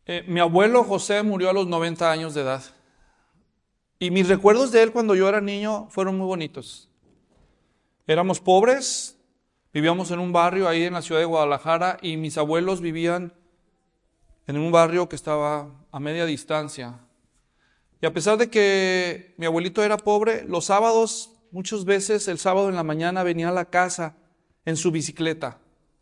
Mi abuelo José murió a los 90 años de edad. Y mis recuerdos de él cuando yo era niño fueron muy bonitos. Éramos pobres, vivíamos en un barrio ahí en la ciudad de Guadalajara y mis abuelos vivían en un barrio que estaba a media distancia. Y a pesar de que mi abuelito era pobre, los sábados, muchas veces el sábado en la mañana venía a la casa en su bicicleta.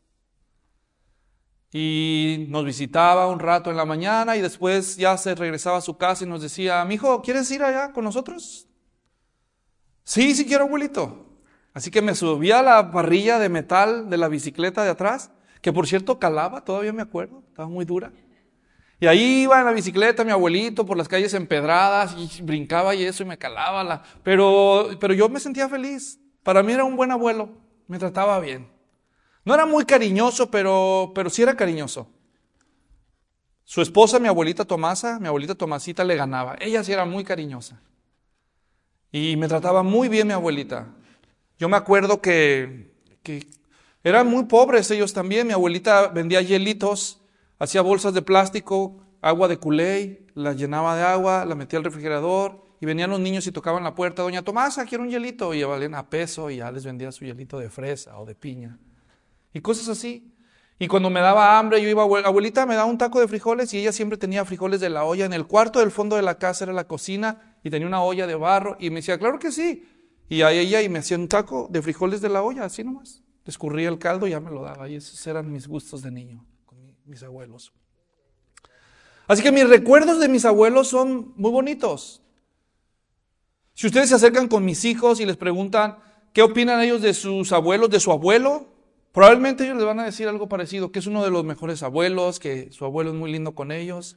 Y nos visitaba un rato en la mañana y después ya se regresaba a su casa y nos decía, mijo, ¿quieres ir allá con nosotros? Sí, sí quiero, abuelito. Así que me subía a la parrilla de metal de la bicicleta de atrás, que por cierto calaba, todavía me acuerdo, estaba muy dura. Y ahí iba en la bicicleta mi abuelito por las calles empedradas y brincaba y eso y me calaba. Pero yo me sentía feliz. Para mí era un buen abuelo, me trataba bien. No era muy cariñoso, pero sí era cariñoso. Su esposa, mi abuelita Tomasita le ganaba. Ella sí era muy cariñosa. Y me trataba muy bien mi abuelita. Yo me acuerdo que eran muy pobres ellos también. Mi abuelita vendía hielitos, hacía bolsas de plástico, agua de Kool-Aid, la llenaba de agua, la metía al refrigerador y venían los niños y tocaban la puerta. Doña Tomasa, quiero un hielito. Y ya valían a peso y ya les vendía su hielito de fresa o de piña. Y cosas así. Y cuando me daba hambre, yo iba, abuelita, me da un taco de frijoles y ella siempre tenía frijoles de la olla. En el cuarto del fondo de la casa era la cocina y tenía una olla de barro y me decía, claro que sí. Y a ella y me hacía un taco de frijoles de la olla, así nomás. Le escurría el caldo y ya me lo daba. Y esos eran mis gustos de niño con mis abuelos. Así que mis recuerdos de mis abuelos son muy bonitos. Si ustedes se acercan con mis hijos y les preguntan qué opinan ellos de sus abuelos, de su abuelo, probablemente ellos les van a decir algo parecido, que es uno de los mejores abuelos, que su abuelo es muy lindo con ellos.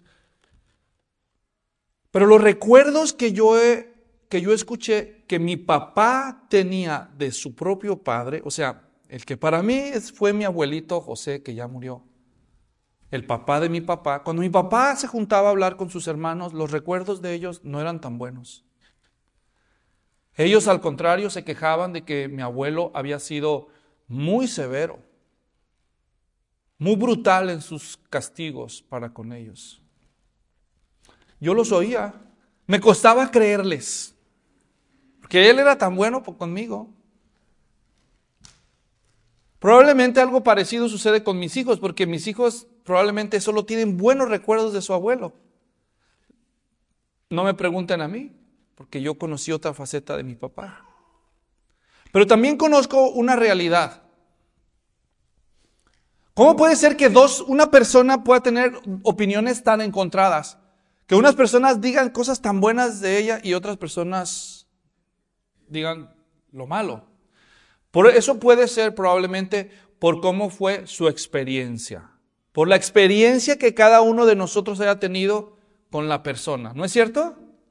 Pero los recuerdos que yo escuché que mi papá tenía de su propio padre, o sea, el que para mí fue mi abuelito José, que ya murió, el papá de mi papá, cuando mi papá se juntaba a hablar con sus hermanos, los recuerdos de ellos no eran tan buenos. Ellos, al contrario, se quejaban de que mi abuelo había sido muy severo, muy brutal en sus castigos para con ellos. Yo los oía, me costaba creerles, porque él era tan bueno conmigo. Probablemente algo parecido sucede con mis hijos, porque mis hijos probablemente solo tienen buenos recuerdos de su abuelo. No me pregunten a mí, porque yo conocí otra faceta de mi papá. Pero también conozco una realidad. ¿Cómo puede ser que una persona pueda tener opiniones tan encontradas? Que unas personas digan cosas tan buenas de ella y otras personas digan lo malo. Por eso puede ser probablemente por cómo fue su experiencia. Por la experiencia que cada uno de nosotros haya tenido con la persona. ¿No es cierto?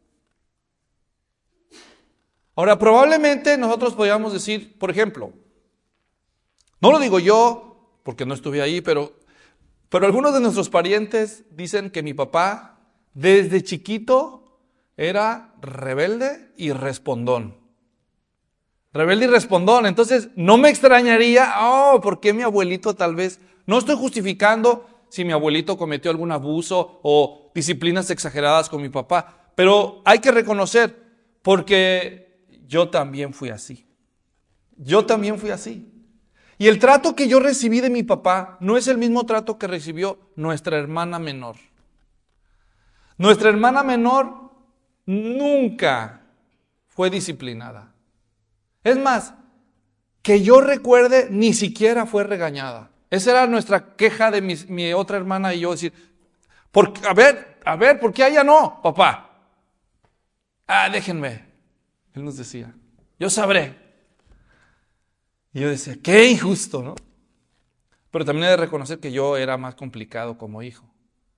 Ahora, probablemente nosotros podríamos decir, por ejemplo, no lo digo yo, porque no estuve ahí, pero algunos de nuestros parientes dicen que mi papá, desde chiquito, era rebelde y respondón. Rebelde y respondón. Entonces, no me extrañaría, ¿por qué mi abuelito tal vez? No estoy justificando si mi abuelito cometió algún abuso o disciplinas exageradas con mi papá, pero hay que reconocer, porque yo también fui así. Yo también fui así. Y el trato que yo recibí de mi papá no es el mismo trato que recibió nuestra hermana menor. Nuestra hermana menor nunca fue disciplinada. Es más, que yo recuerde, ni siquiera fue regañada. Esa era nuestra queja de mi otra hermana y yo, decir, a ver, ¿por qué a ella no, papá? Déjenme. Él nos decía, yo sabré. Y yo decía, qué injusto, ¿no? Pero también he de reconocer que yo era más complicado como hijo.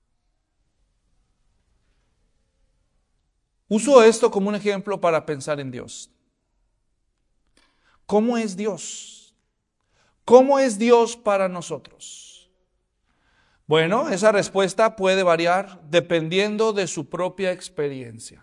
Uso esto como un ejemplo para pensar en Dios. ¿Cómo es Dios? ¿Cómo es Dios para nosotros? Bueno, esa respuesta puede variar dependiendo de su propia experiencia.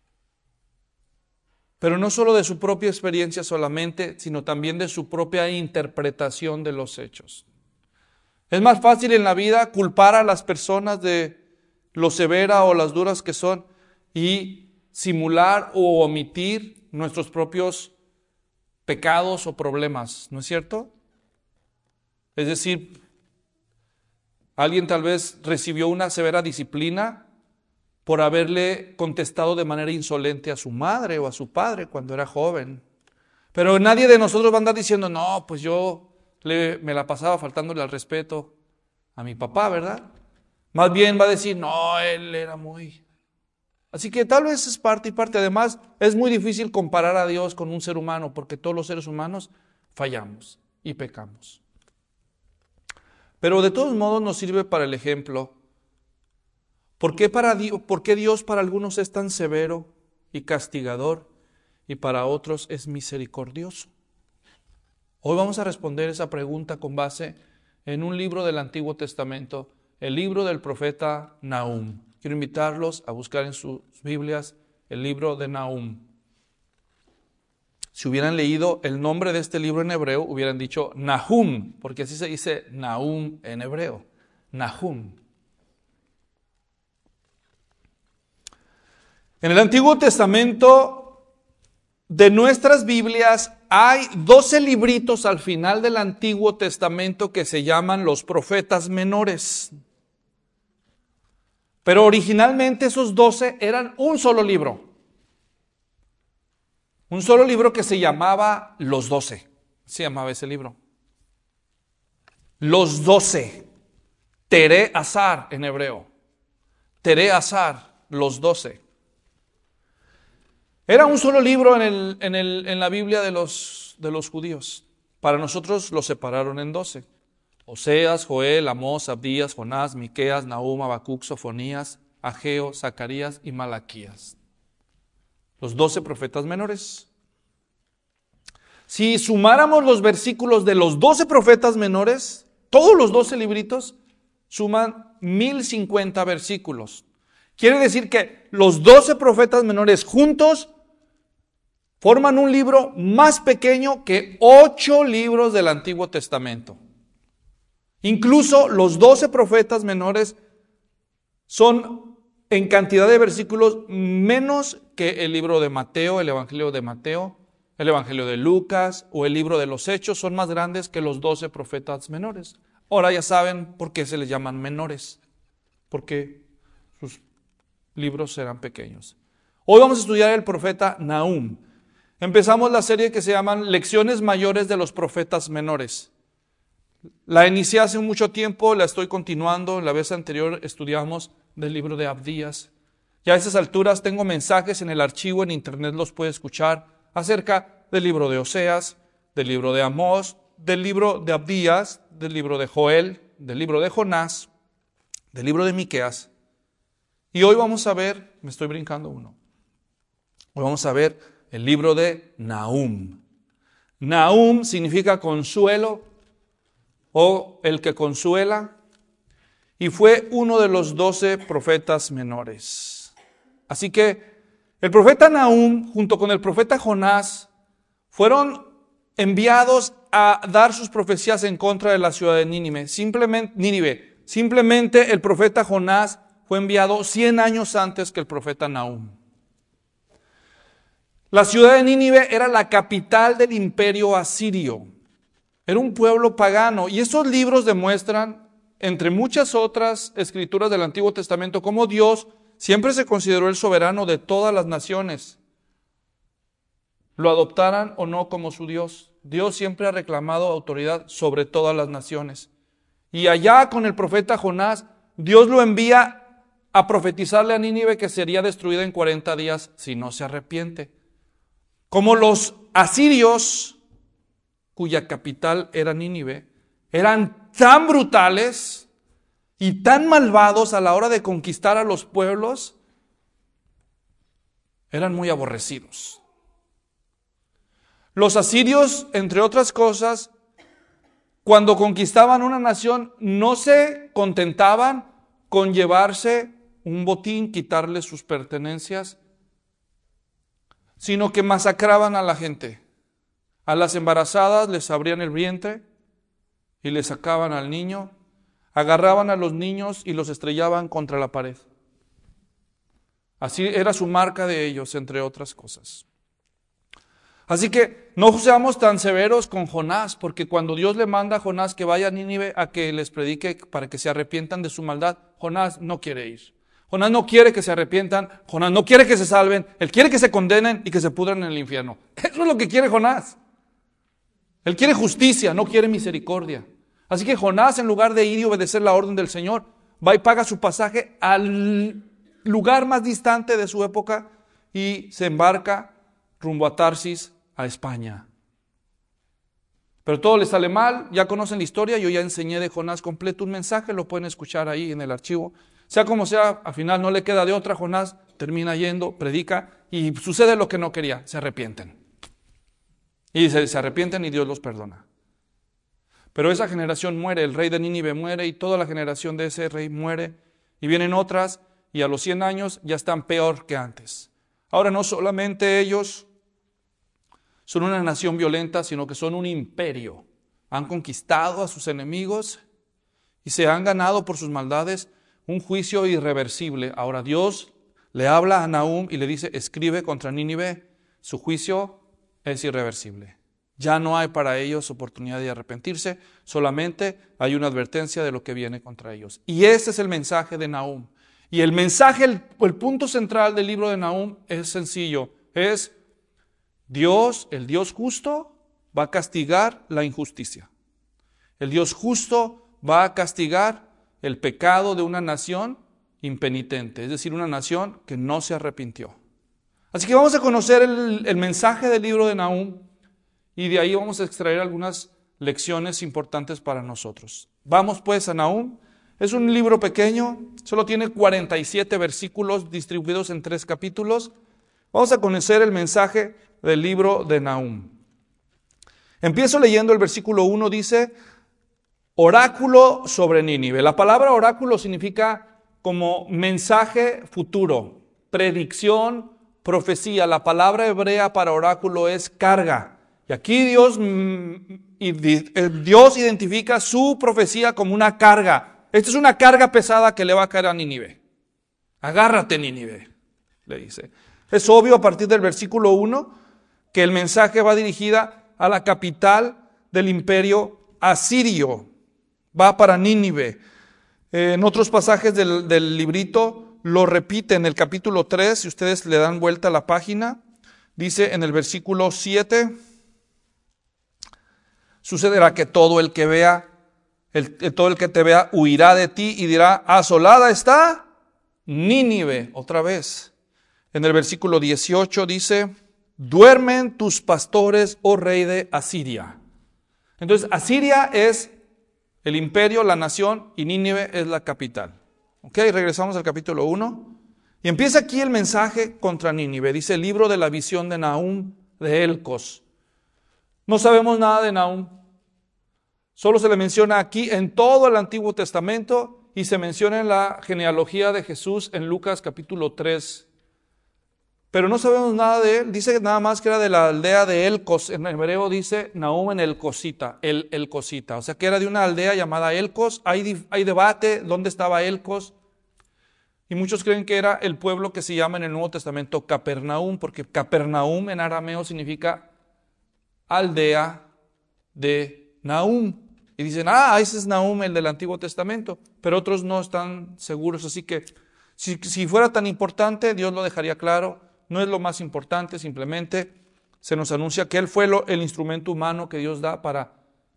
Pero no solo de su propia experiencia solamente, sino también de su propia interpretación de los hechos. Es más fácil en la vida culpar a las personas de lo severa o las duras que son y simular o omitir nuestros propios pecados o problemas, ¿no es cierto? Es decir, alguien tal vez recibió una severa disciplina por haberle contestado de manera insolente a su madre o a su padre cuando era joven. Pero nadie de nosotros va a andar diciendo, no, pues yo me la pasaba faltándole al respeto a mi papá, ¿verdad? Más bien va a decir, no, él era muy... Así que tal vez es parte y parte. Además, es muy difícil comparar a Dios con un ser humano, porque todos los seres humanos fallamos y pecamos. Pero de todos modos nos sirve para el ejemplo. ¿Por qué Dios para algunos es tan severo y castigador y para otros es misericordioso? Hoy vamos a responder esa pregunta con base en un libro del Antiguo Testamento, el libro del profeta Nahum. Quiero invitarlos a buscar en sus Biblias el libro de Nahum. Si hubieran leído el nombre de este libro en hebreo, hubieran dicho Nahum, porque así se dice Nahum en hebreo. Nahum. En el Antiguo Testamento de nuestras Biblias hay 12 libritos al final del Antiguo Testamento que se llaman los profetas menores. Pero originalmente esos 12 eran un solo libro. Un solo libro que se llamaba Los 12. Se llamaba ese libro. Los 12. Tere Azar en hebreo. Tere Azar, los 12. Era un solo libro en la Biblia de los judíos. Para nosotros lo separaron en 12. Oseas, Joel, Amós, Abdías, Jonás, Miqueas, Nahum, Habacuc, Sofonías, Ageo, Zacarías y Malaquías. Los 12 profetas menores. Si sumáramos los versículos de los 12 profetas menores, todos los 12 libritos suman 1050 versículos. Quiere decir que los 12 profetas menores juntos forman un libro más pequeño que 8 libros del Antiguo Testamento. Incluso los 12 profetas menores son en cantidad de versículos menos que el libro de Mateo, el Evangelio de Mateo, el Evangelio de Lucas o el libro de los Hechos. Son más grandes que los 12 profetas menores. Ahora ya saben por qué se les llaman menores, porque sus libros eran pequeños. Hoy vamos a estudiar el profeta Nahum. Empezamos la serie que se llaman Lecciones Mayores de los Profetas Menores. La inicié hace mucho tiempo, la estoy continuando. La vez anterior estudiamos del libro de Abdías. Ya a esas alturas tengo mensajes en el archivo, en internet los puede escuchar, acerca del libro de Oseas, del libro de Amós, del libro de Abdías, del libro de Joel, del libro de Jonás, del libro de Miqueas. Y hoy vamos a ver, me estoy brincando uno, hoy vamos a ver el libro de Nahum. Nahum significa consuelo o el que consuela, y fue uno de los 12 profetas menores. Así que el profeta Nahum junto con el profeta Jonás fueron enviados a dar sus profecías en contra de la ciudad de Nínive. Simplemente el profeta Jonás fue enviado 100 años antes que el profeta Nahum. La ciudad de Nínive era la capital del imperio asirio. Era un pueblo pagano. Y estos libros demuestran, entre muchas otras escrituras del Antiguo Testamento, cómo Dios siempre se consideró el soberano de todas las naciones. Lo adoptaran o no como su Dios. Dios siempre ha reclamado autoridad sobre todas las naciones. Y allá con el profeta Jonás, Dios lo envía a profetizarle a Nínive que sería destruida en 40 días si no se arrepiente. Como los asirios, cuya capital era Nínive, eran tan brutales y tan malvados a la hora de conquistar a los pueblos, eran muy aborrecidos. Los asirios, entre otras cosas, cuando conquistaban una nación, no se contentaban con llevarse un botín, quitarle sus pertenencias, sino que masacraban a la gente. A las embarazadas les abrían el vientre y les sacaban al niño, agarraban a los niños y los estrellaban contra la pared Así era su marca de ellos, entre otras cosas. Así que no seamos tan severos con Jonás, porque cuando Dios le manda a Jonás que vaya a Nínive a que les predique para que se arrepientan de su maldad, Jonás no quiere ir. Jonás no quiere que se arrepientan, Jonás no quiere que se salven, él quiere que se condenen y que se pudran en el infierno. Eso es lo que quiere Jonás. Él quiere justicia, no quiere misericordia. Así que Jonás, en lugar de ir y obedecer la orden del Señor, va y paga su pasaje al lugar más distante de su época y se embarca rumbo a Tarsis, a España. Pero todo le sale mal, ya conocen la historia, yo ya enseñé de Jonás completo un mensaje, lo pueden escuchar ahí en el archivo. Sea como sea, al final no le queda de otra, Jonás termina yendo, predica y sucede lo que no quería, se arrepienten. Y se arrepienten y Dios los perdona. Pero esa generación muere, el rey de Nínive muere y toda la generación de ese rey muere. Y vienen otras y a los 100 años ya están peor que antes. Ahora no solamente ellos son una nación violenta, sino que son un imperio. Han conquistado a sus enemigos y se han ganado por sus maldades un juicio irreversible. Ahora Dios le habla a Nahum y le dice, escribe contra Nínive, su juicio es irreversible. Ya no hay para ellos oportunidad de arrepentirse, solamente hay una advertencia de lo que viene contra ellos. Y ese es el mensaje de Nahum. Y el mensaje, el punto central del libro de Nahum es sencillo, es Dios, el Dios justo, va a castigar la injusticia. El Dios justo va a castigar el pecado de una nación impenitente, es decir, una nación que no se arrepintió. Así que vamos a conocer el mensaje del libro de Nahum y de ahí vamos a extraer algunas lecciones importantes para nosotros. Vamos pues a Nahum. Es un libro pequeño, solo tiene 47 versículos distribuidos en 3 capítulos. Vamos a conocer el mensaje del libro de Nahum. Empiezo leyendo el versículo 1, dice, oráculo sobre Nínive. La palabra oráculo significa como mensaje futuro, predicción, profecía. La palabra hebrea para oráculo es carga. Y aquí Dios identifica su profecía como una carga. Esta es una carga pesada que le va a caer a Nínive. Agárrate, Nínive, le dice. Es obvio a partir del versículo 1 que el mensaje va dirigida a la capital del imperio asirio. Va para Nínive. En otros pasajes del librito lo repite en el capítulo 3, si ustedes le dan vuelta a la página, dice en el versículo 7, sucederá que todo el que te vea huirá de ti y dirá, asolada está Nínive, otra vez. En el versículo 18 dice, duermen tus pastores, oh rey de Asiria. Entonces, Asiria es el imperio, la nación, y Nínive es la capital. Ok, regresamos al capítulo 1. Y empieza aquí el mensaje contra Nínive. Dice el libro de la visión de Nahum de Elcos. No sabemos nada de Nahum. Solo se le menciona aquí en todo el Antiguo Testamento y se menciona en la genealogía de Jesús en Lucas capítulo 3. Pero no sabemos nada de él. Dice nada más que era de la aldea de Elcos. En hebreo dice Nahum en Elcosita, Elcosita. O sea que era de una aldea llamada Elcos. Hay debate dónde estaba Elcos. Y muchos creen que era el pueblo que se llama en el Nuevo Testamento Capernaum, porque Capernaum en arameo significa aldea de Nahum. Y dicen, ese es Nahum, el del Antiguo Testamento. Pero otros no están seguros. Así que si fuera tan importante, Dios lo dejaría claro. No es lo más importante, simplemente se nos anuncia que Él fue el instrumento humano que Dios da para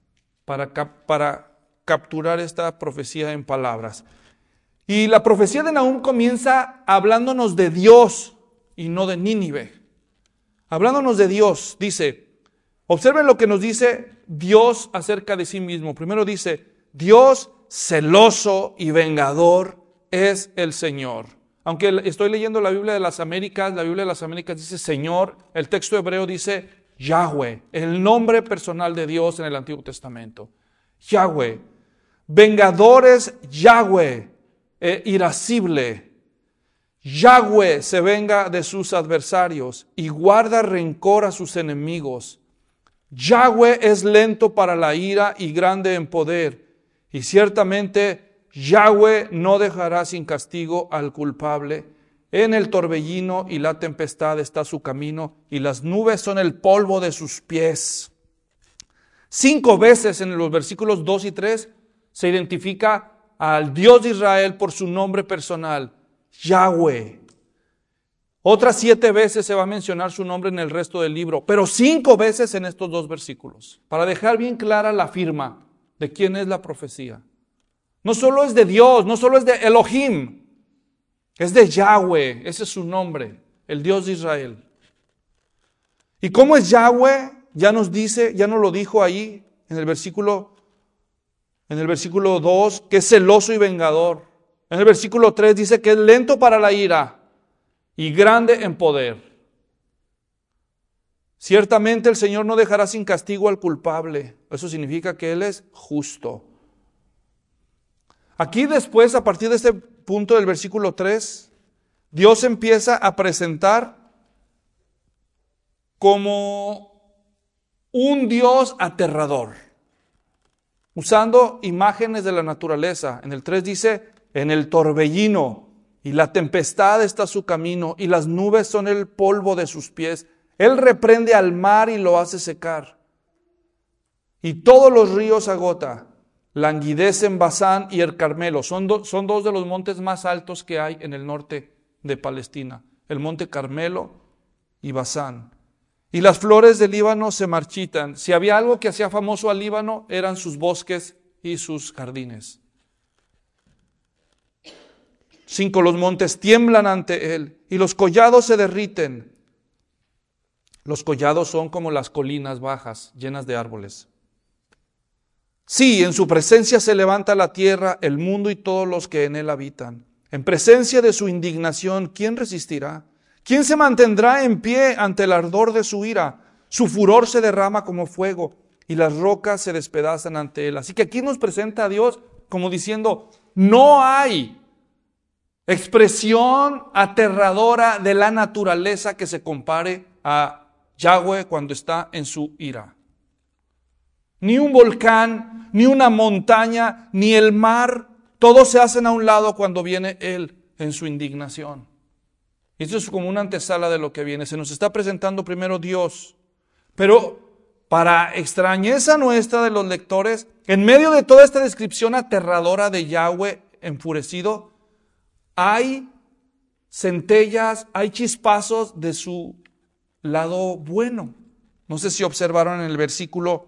capturar esta profecía en palabras. Y la profecía de Nahum comienza hablándonos de Dios y no de Nínive. Hablándonos de Dios, dice, observen lo que nos dice Dios acerca de sí mismo. Primero dice, Dios celoso y vengador es el Señor. Aunque estoy leyendo la Biblia de las Américas dice Señor, el texto hebreo dice Yahweh, el nombre personal de Dios en el Antiguo Testamento. Yahweh, vengador es Yahweh, irascible. Yahweh se venga de sus adversarios y guarda rencor a sus enemigos. Yahweh es lento para la ira y grande en poder, y ciertamente Yahweh no dejará sin castigo al culpable. En el torbellino y la tempestad está su camino, y las nubes son el polvo de sus pies. 5 veces en los versículos 2 y 3 se identifica al Dios de Israel por su nombre personal, Yahweh. Otras 7 veces se va a mencionar su nombre en el resto del libro, pero 5 veces en estos 2 versículos, para dejar bien clara la firma de quién es la profecía. No solo es de Dios, no solo es de Elohim, es de Yahweh, ese es su nombre, el Dios de Israel. ¿Y cómo es Yahweh? Ya nos dice, ya nos lo dijo ahí en el versículo 2, que es celoso y vengador. En el versículo 3 dice que es lento para la ira y grande en poder. Ciertamente el Señor no dejará sin castigo al culpable. Eso significa que Él es justo. Aquí después, a partir de este punto del versículo 3, Dios empieza a presentar como un Dios aterrador, usando imágenes de la naturaleza. En el 3 dice, en el torbellino y la tempestad está su camino, y las nubes son el polvo de sus pies. Él reprende al mar y lo hace secar, y todos los ríos agota. Languidecen Basán y el Carmelo. Son 2 de los montes más altos que hay en el norte de Palestina. El monte Carmelo y Basán. Y las flores del Líbano se marchitan. Si había algo que hacía famoso al Líbano, eran sus bosques y sus jardines. 5, los montes tiemblan ante él y los collados se derriten. Los collados son como las colinas bajas, llenas de árboles. Sí, en su presencia se levanta la tierra, el mundo y todos los que en él habitan. En presencia de su indignación, ¿quién resistirá? ¿Quién se mantendrá en pie ante el ardor de su ira? Su furor se derrama como fuego y las rocas se despedazan ante él. Así que aquí nos presenta a Dios como diciendo, no hay expresión aterradora de la naturaleza que se compare a Yahweh cuando está en su ira. Ni un volcán, ni una montaña, ni el mar, todos se hacen a un lado cuando viene Él en su indignación. Y esto es como una antesala de lo que viene. Se nos está presentando primero Dios, pero para extrañeza nuestra de los lectores, en medio de toda esta descripción aterradora de Yahweh enfurecido, hay centellas, hay chispazos de su lado bueno. No sé si observaron en el versículo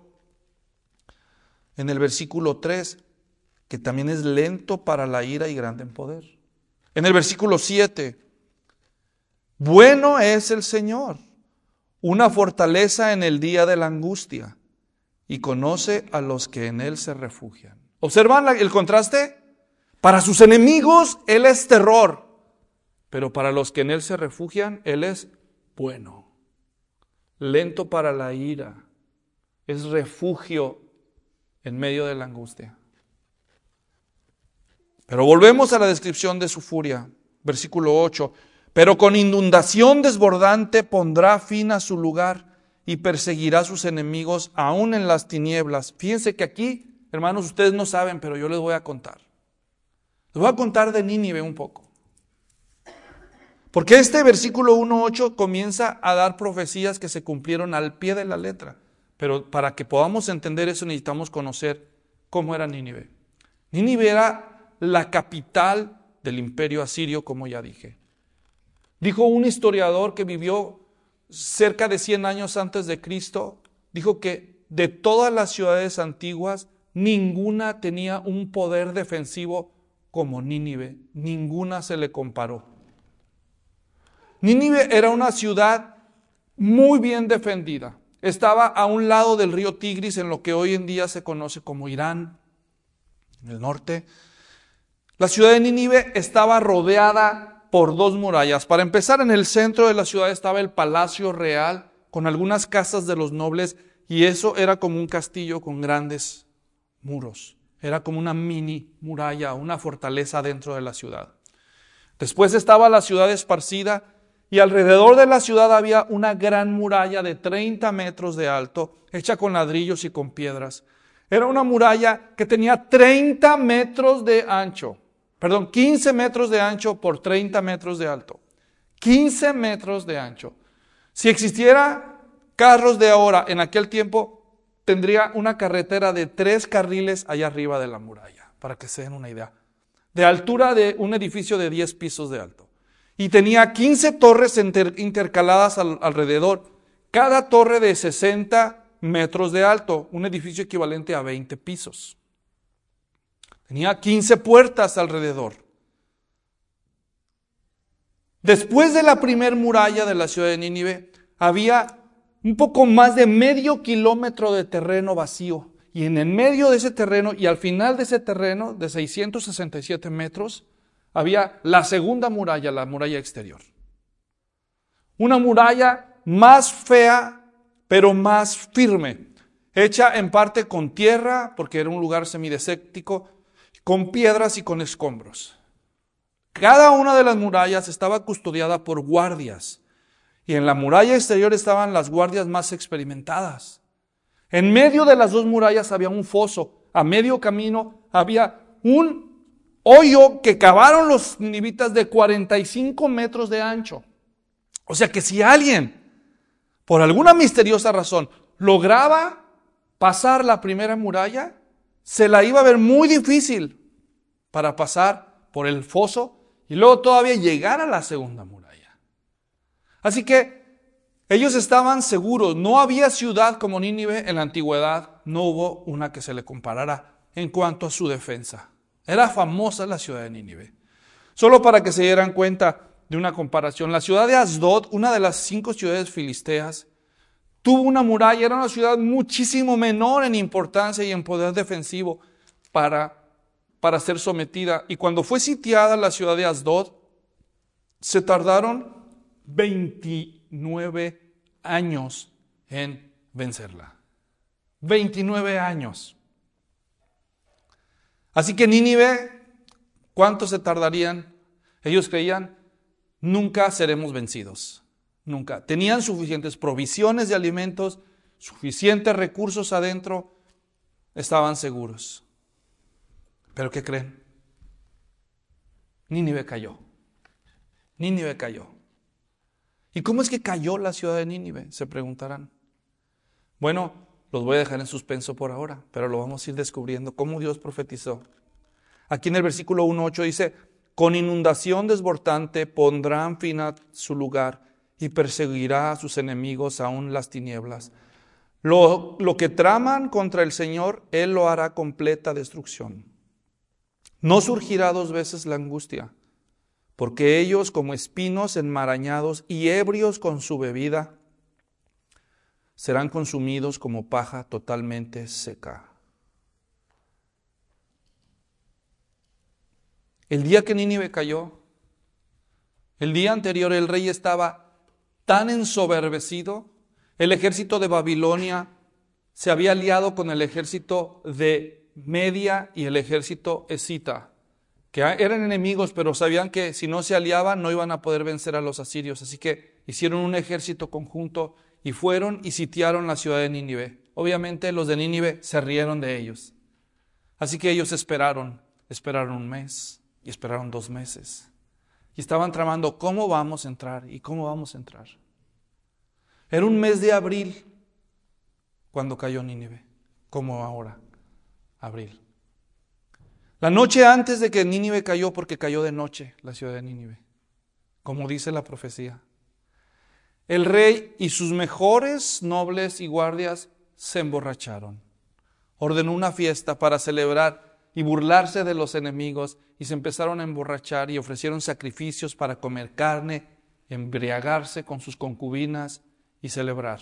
3, que también es lento para la ira y grande en poder. En el versículo 7, bueno es el Señor, una fortaleza en el día de la angustia, y conoce a los que en Él se refugian. ¿Observan el contraste? Para sus enemigos Él es terror, pero para los que en Él se refugian, Él es bueno. Lento para la ira, es refugio en medio de la angustia. Pero volvemos a la descripción de su furia. Versículo 8. Pero con inundación desbordante pondrá fin a su lugar y perseguirá a sus enemigos aún en las tinieblas. Fíjense que aquí, hermanos, ustedes no saben, pero yo les voy a contar. Les voy a contar de Nínive un poco. Porque este versículo 1:8 comienza a dar profecías que se cumplieron al pie de la letra. Pero para que podamos entender eso necesitamos conocer cómo era Nínive. Nínive era la capital del imperio asirio, como ya dije. Dijo un historiador que vivió cerca de 100 años antes de Cristo, dijo que de todas las ciudades antiguas, ninguna tenía un poder defensivo como Nínive. Ninguna se le comparó. Nínive era una ciudad muy bien defendida. Estaba a un lado del río Tigris, en lo que hoy en día se conoce como Irán, en el norte. La ciudad de Nínive estaba rodeada por 2 murallas. Para empezar, en el centro de la ciudad estaba el palacio real, con algunas casas de los nobles, y eso era como un castillo con grandes muros. Era como una mini muralla, una fortaleza dentro de la ciudad. Después estaba la ciudad esparcida, y alrededor de la ciudad había una gran muralla de 30 metros de alto, hecha con ladrillos y con piedras. Era una muralla que tenía 30 metros de ancho. 15 metros de ancho por 30 metros de alto. 15 metros de ancho. Si existiera carros de ahora en aquel tiempo, tendría una carretera de 3 carriles allá arriba de la muralla, para que se den una idea. De altura de un edificio de 10 pisos de alto. Y tenía 15 torres intercaladas alrededor, cada torre de 60 metros de alto, un edificio equivalente a 20 pisos. Tenía 15 puertas alrededor. Después de la primer muralla de la ciudad de Nínive, había un poco más de medio kilómetro de terreno vacío. Y en el medio de ese terreno y al final de ese terreno, de 667 metros, había la segunda muralla, la muralla exterior. Una muralla más fea, pero más firme, hecha en parte con tierra, porque era un lugar semidesértico, con piedras y con escombros. Cada una de las murallas estaba custodiada por guardias, y en la muralla exterior estaban las guardias más experimentadas. En medio de las 2 murallas había un foso, a medio camino había un hoyo que cavaron los ninivitas de 45 metros de ancho. O sea que si alguien, por alguna misteriosa razón, lograba pasar la primera muralla, se la iba a ver muy difícil para pasar por el foso y luego todavía llegar a la segunda muralla. Así que ellos estaban seguros, no había ciudad como Nínive en la antigüedad, no hubo una que se le comparara en cuanto a su defensa. Era famosa la ciudad de Nínive. Solo para que se dieran cuenta de una comparación, la ciudad de Asdod, una de las 5 ciudades filisteas, tuvo una muralla, era una ciudad muchísimo menor en importancia y en poder defensivo para ser sometida. Y cuando fue sitiada la ciudad de Asdod, se tardaron 29 años en vencerla. 29 años. Así que Nínive, ¿cuánto se tardarían? Ellos creían, nunca seremos vencidos. Nunca. Tenían suficientes provisiones de alimentos, suficientes recursos adentro, estaban seguros. ¿Pero qué creen? Nínive cayó. Nínive cayó. ¿Y cómo es que cayó la ciudad de Nínive? Se preguntarán. Bueno, los voy a dejar en suspenso por ahora, pero lo vamos a ir descubriendo cómo Dios profetizó. Aquí en el versículo 1:8 dice, con inundación desbordante pondrán fin a su lugar y perseguirá a sus enemigos aún las tinieblas. Lo que traman contra el Señor, Él lo hará completa destrucción. No surgirá 2 veces la angustia, porque ellos como espinos enmarañados y ebrios con su bebida, serán consumidos como paja totalmente seca. El día que Nínive cayó, el día anterior el rey estaba tan ensoberbecido, el ejército de Babilonia se había aliado con el ejército de Media y el ejército escita, que eran enemigos, pero sabían que si no se aliaban no iban a poder vencer a los asirios. Así que hicieron un ejército conjunto y fueron y sitiaron la ciudad de Nínive. Obviamente los de Nínive se rieron de ellos. Así que ellos esperaron 1 mes y esperaron 2 meses. Y estaban tramando cómo vamos a entrar y cómo vamos a entrar. Era un mes de abril cuando cayó Nínive, como ahora, abril. La noche antes de que Nínive cayó, porque cayó de noche la ciudad de Nínive, como dice la profecía. El rey y sus mejores nobles y guardias se emborracharon. Ordenó una fiesta para celebrar y burlarse de los enemigos y se empezaron a emborrachar y ofrecieron sacrificios para comer carne, embriagarse con sus concubinas y celebrar.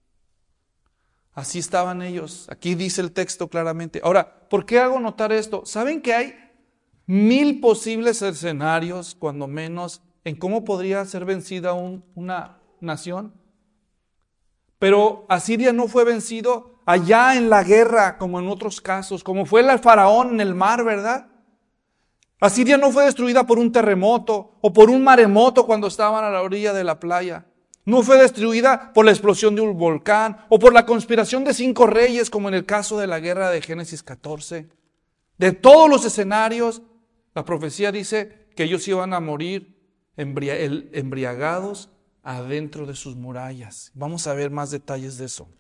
Así estaban ellos. Aquí dice el texto claramente. Ahora, ¿por qué hago notar esto? ¿Saben que hay 1000 posibles escenarios, cuando menos, en cómo podría ser vencida una nación? Pero Asiria no fue vencido allá en la guerra, como en otros casos, como fue el faraón en el mar, ¿verdad? Asiria no fue destruida por un terremoto o por un maremoto cuando estaban a la orilla de la playa. No fue destruida por la explosión de un volcán o por la conspiración de 5 reyes, como en el caso de la guerra de Génesis 14. De todos los escenarios, la profecía dice que ellos iban a morir embriagados adentro de sus murallas. Vamos a ver más detalles de eso.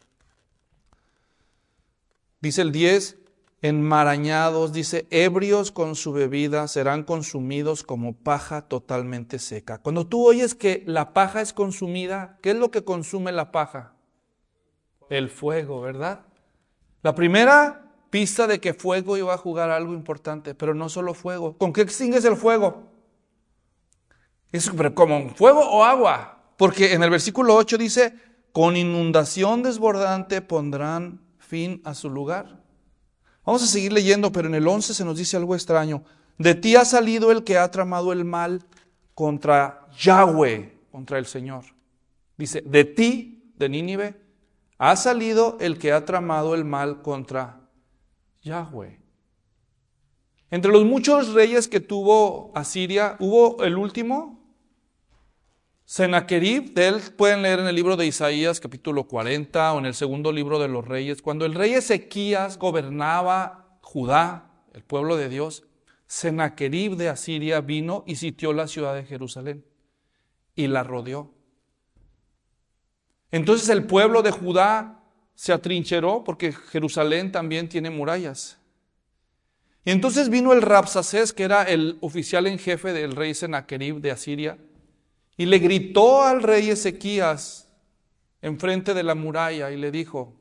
Dice el 10, enmarañados, dice, ebrios con su bebida, serán consumidos como paja totalmente seca. Cuando tú oyes que la paja es consumida, ¿qué es lo que consume la paja? El fuego, ¿verdad? La primera pista de que fuego iba a jugar algo importante, pero no solo fuego. ¿Con qué extingues el fuego? ¿Es como fuego o agua? Porque en el versículo 8 dice, con inundación desbordante pondrán fin a su lugar. Vamos a seguir leyendo, pero en el 11 se nos dice algo extraño. De ti ha salido el que ha tramado el mal contra Yahweh, contra el Señor. Dice, de ti, de Nínive, ha salido el que ha tramado el mal contra Yahweh. Entre los muchos reyes que tuvo Asiria, hubo el último, Sennacherib. De él pueden leer en el libro de Isaías, capítulo 40, o en el segundo libro de los reyes. Cuando el rey Ezequías gobernaba Judá, el pueblo de Dios, Sennacherib de Asiria vino y sitió la ciudad de Jerusalén y la rodeó. Entonces el pueblo de Judá se atrincheró porque Jerusalén también tiene murallas. Y entonces vino el Rabsacés, que era el oficial en jefe del rey Sennacherib de Asiria, y le gritó al rey Ezequías enfrente de la muralla y le dijo,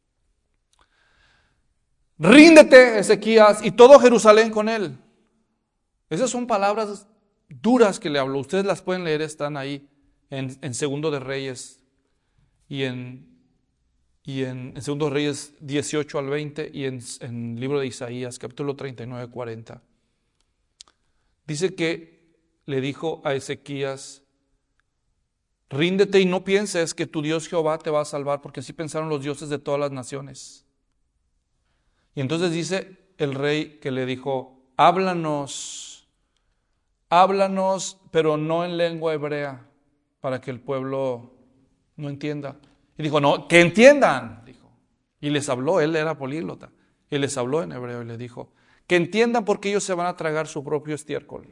ríndete, Ezequías, y todo Jerusalén con él. Esas son palabras duras que le habló. Ustedes las pueden leer, están ahí en Segundo de Reyes y en Segundo de Reyes 18 al 20 y en el libro de Isaías, capítulo 39, 40. Dice que le dijo a Ezequías, ríndete y no pienses que tu Dios Jehová te va a salvar, porque así pensaron los dioses de todas las naciones. Y entonces dice el rey que le dijo, háblanos, pero no en lengua hebrea, para que el pueblo no entienda. Y dijo, no, que entiendan, dijo. Y les habló, él era políglota, y les habló en hebreo y le dijo, que entiendan porque ellos se van a tragar su propio estiércol.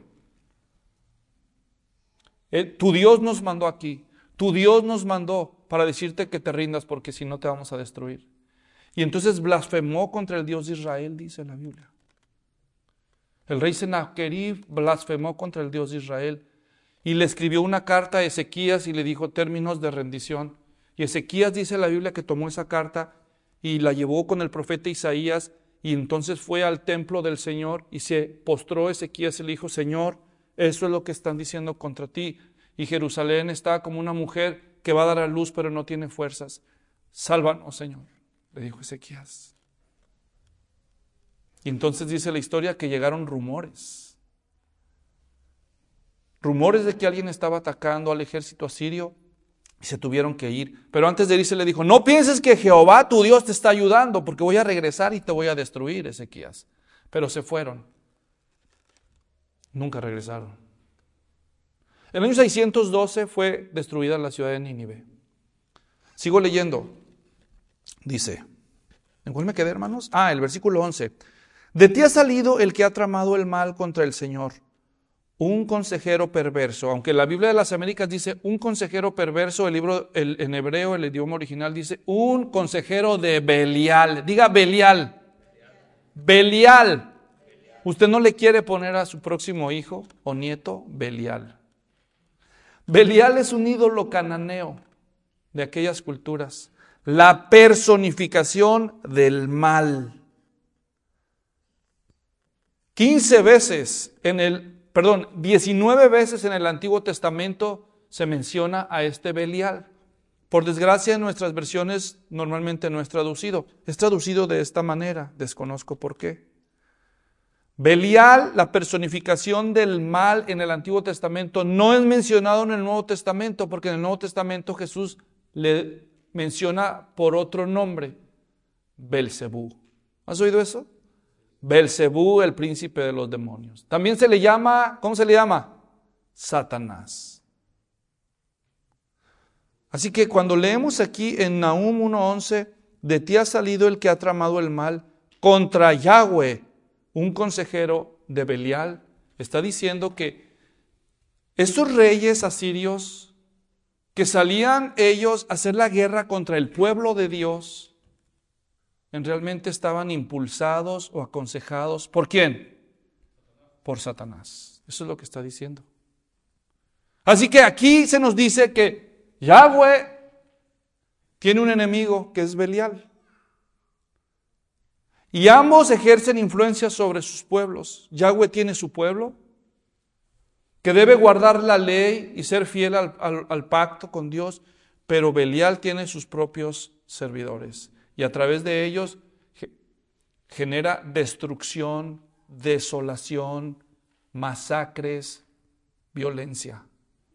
Tu Dios nos mandó aquí. Tu Dios nos mandó para decirte que te rindas porque si no te vamos a destruir. Y entonces blasfemó contra el Dios de Israel, dice la Biblia. El rey Sennacherib blasfemó contra el Dios de Israel y le escribió una carta a Ezequías y le dijo términos de rendición. Y Ezequías dice la Biblia que tomó esa carta y la llevó con el profeta Isaías y entonces fue al templo del Señor y se postró Ezequías y le dijo, Señor, eso es lo que están diciendo contra ti. Y Jerusalén está como una mujer que va a dar a luz pero no tiene fuerzas. Sálvanos, Señor, le dijo Ezequías. Y entonces dice la historia que llegaron rumores. Rumores de que alguien estaba atacando al ejército asirio y se tuvieron que ir. Pero antes de irse le dijo, no pienses que Jehová tu Dios te está ayudando porque voy a regresar y te voy a destruir, Ezequías. Pero se fueron. Nunca regresaron. En el año 612 fue destruida la ciudad de Nínive. Sigo leyendo. Dice, ¿en cuál me quedé, hermanos? El versículo 11. De ti ha salido el que ha tramado el mal contra el Señor, un consejero perverso. Aunque la Biblia de las Américas dice un consejero perverso, en hebreo, el idioma original dice un consejero de Belial. Diga Belial. Belial. Usted no le quiere poner a su próximo hijo o nieto Belial. Belial es un ídolo cananeo de aquellas culturas. La personificación del mal. 19 veces en el Antiguo Testamento se menciona a este Belial. Por desgracia, en nuestras versiones normalmente no es traducido. Es traducido de esta manera, desconozco por qué. Belial, la personificación del mal en el Antiguo Testamento, no es mencionado en el Nuevo Testamento, porque en el Nuevo Testamento Jesús le menciona por otro nombre, Belcebú. ¿Has oído eso? Belcebú, el príncipe de los demonios. También se le llama, ¿cómo se le llama? Satanás. Así que cuando leemos aquí en Nahum 1:11, de ti ha salido el que ha tramado el mal contra Yahweh, un consejero de Belial, está diciendo que Estos reyes asirios que salían ellos a hacer la guerra contra el pueblo de Dios, realmente estaban impulsados o aconsejados. ¿Por quién? Por Satanás. Eso es lo que está diciendo. Así que aquí se nos dice que Yahweh tiene un enemigo que es Belial. Y ambos ejercen influencia sobre sus pueblos. Yahweh tiene su pueblo, que debe guardar la ley y ser fiel al pacto con Dios, pero Belial tiene sus propios servidores. Y a través de ellos genera destrucción, desolación, masacres, violencia.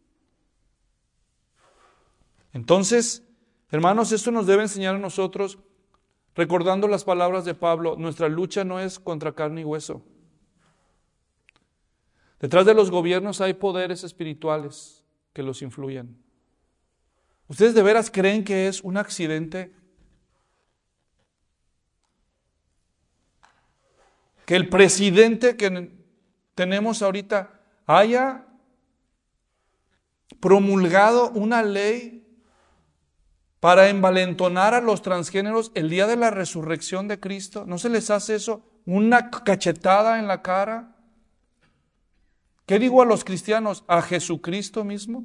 Entonces, hermanos, esto nos debe enseñar a nosotros, recordando las palabras de Pablo, nuestra lucha no es contra carne y hueso. Detrás de los gobiernos hay poderes espirituales que los influyen. ¿Ustedes de veras creen que es un accidente que el presidente que tenemos ahorita haya promulgado una ley para envalentonar a los transgéneros el día de la resurrección de Cristo? ¿No se les hace eso una cachetada en la cara? ¿Qué digo a los cristianos? ¿A Jesucristo mismo?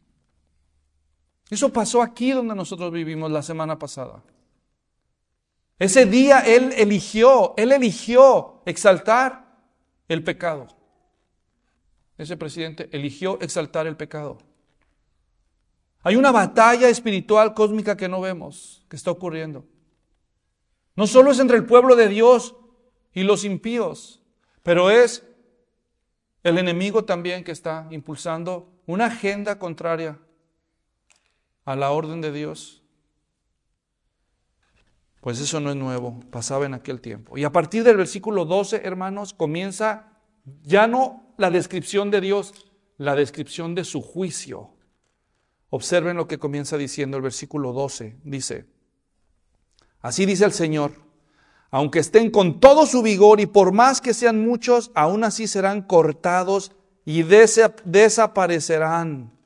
Eso pasó aquí donde nosotros vivimos la semana pasada. Ese día Él eligió exaltar el pecado. Ese presidente eligió exaltar el pecado. Hay una batalla espiritual cósmica que no vemos, que está ocurriendo. No solo es entre el pueblo de Dios y los impíos, pero es el enemigo también que está impulsando una agenda contraria a la orden de Dios. Pues eso no es nuevo, pasaba en aquel tiempo. Y a partir del versículo 12, hermanos, comienza ya no la descripción de Dios, la descripción de su juicio. Observen lo que comienza diciendo el versículo 12. Dice, así dice el Señor, aunque estén con todo su vigor y por más que sean muchos, aún así serán cortados y desaparecerán.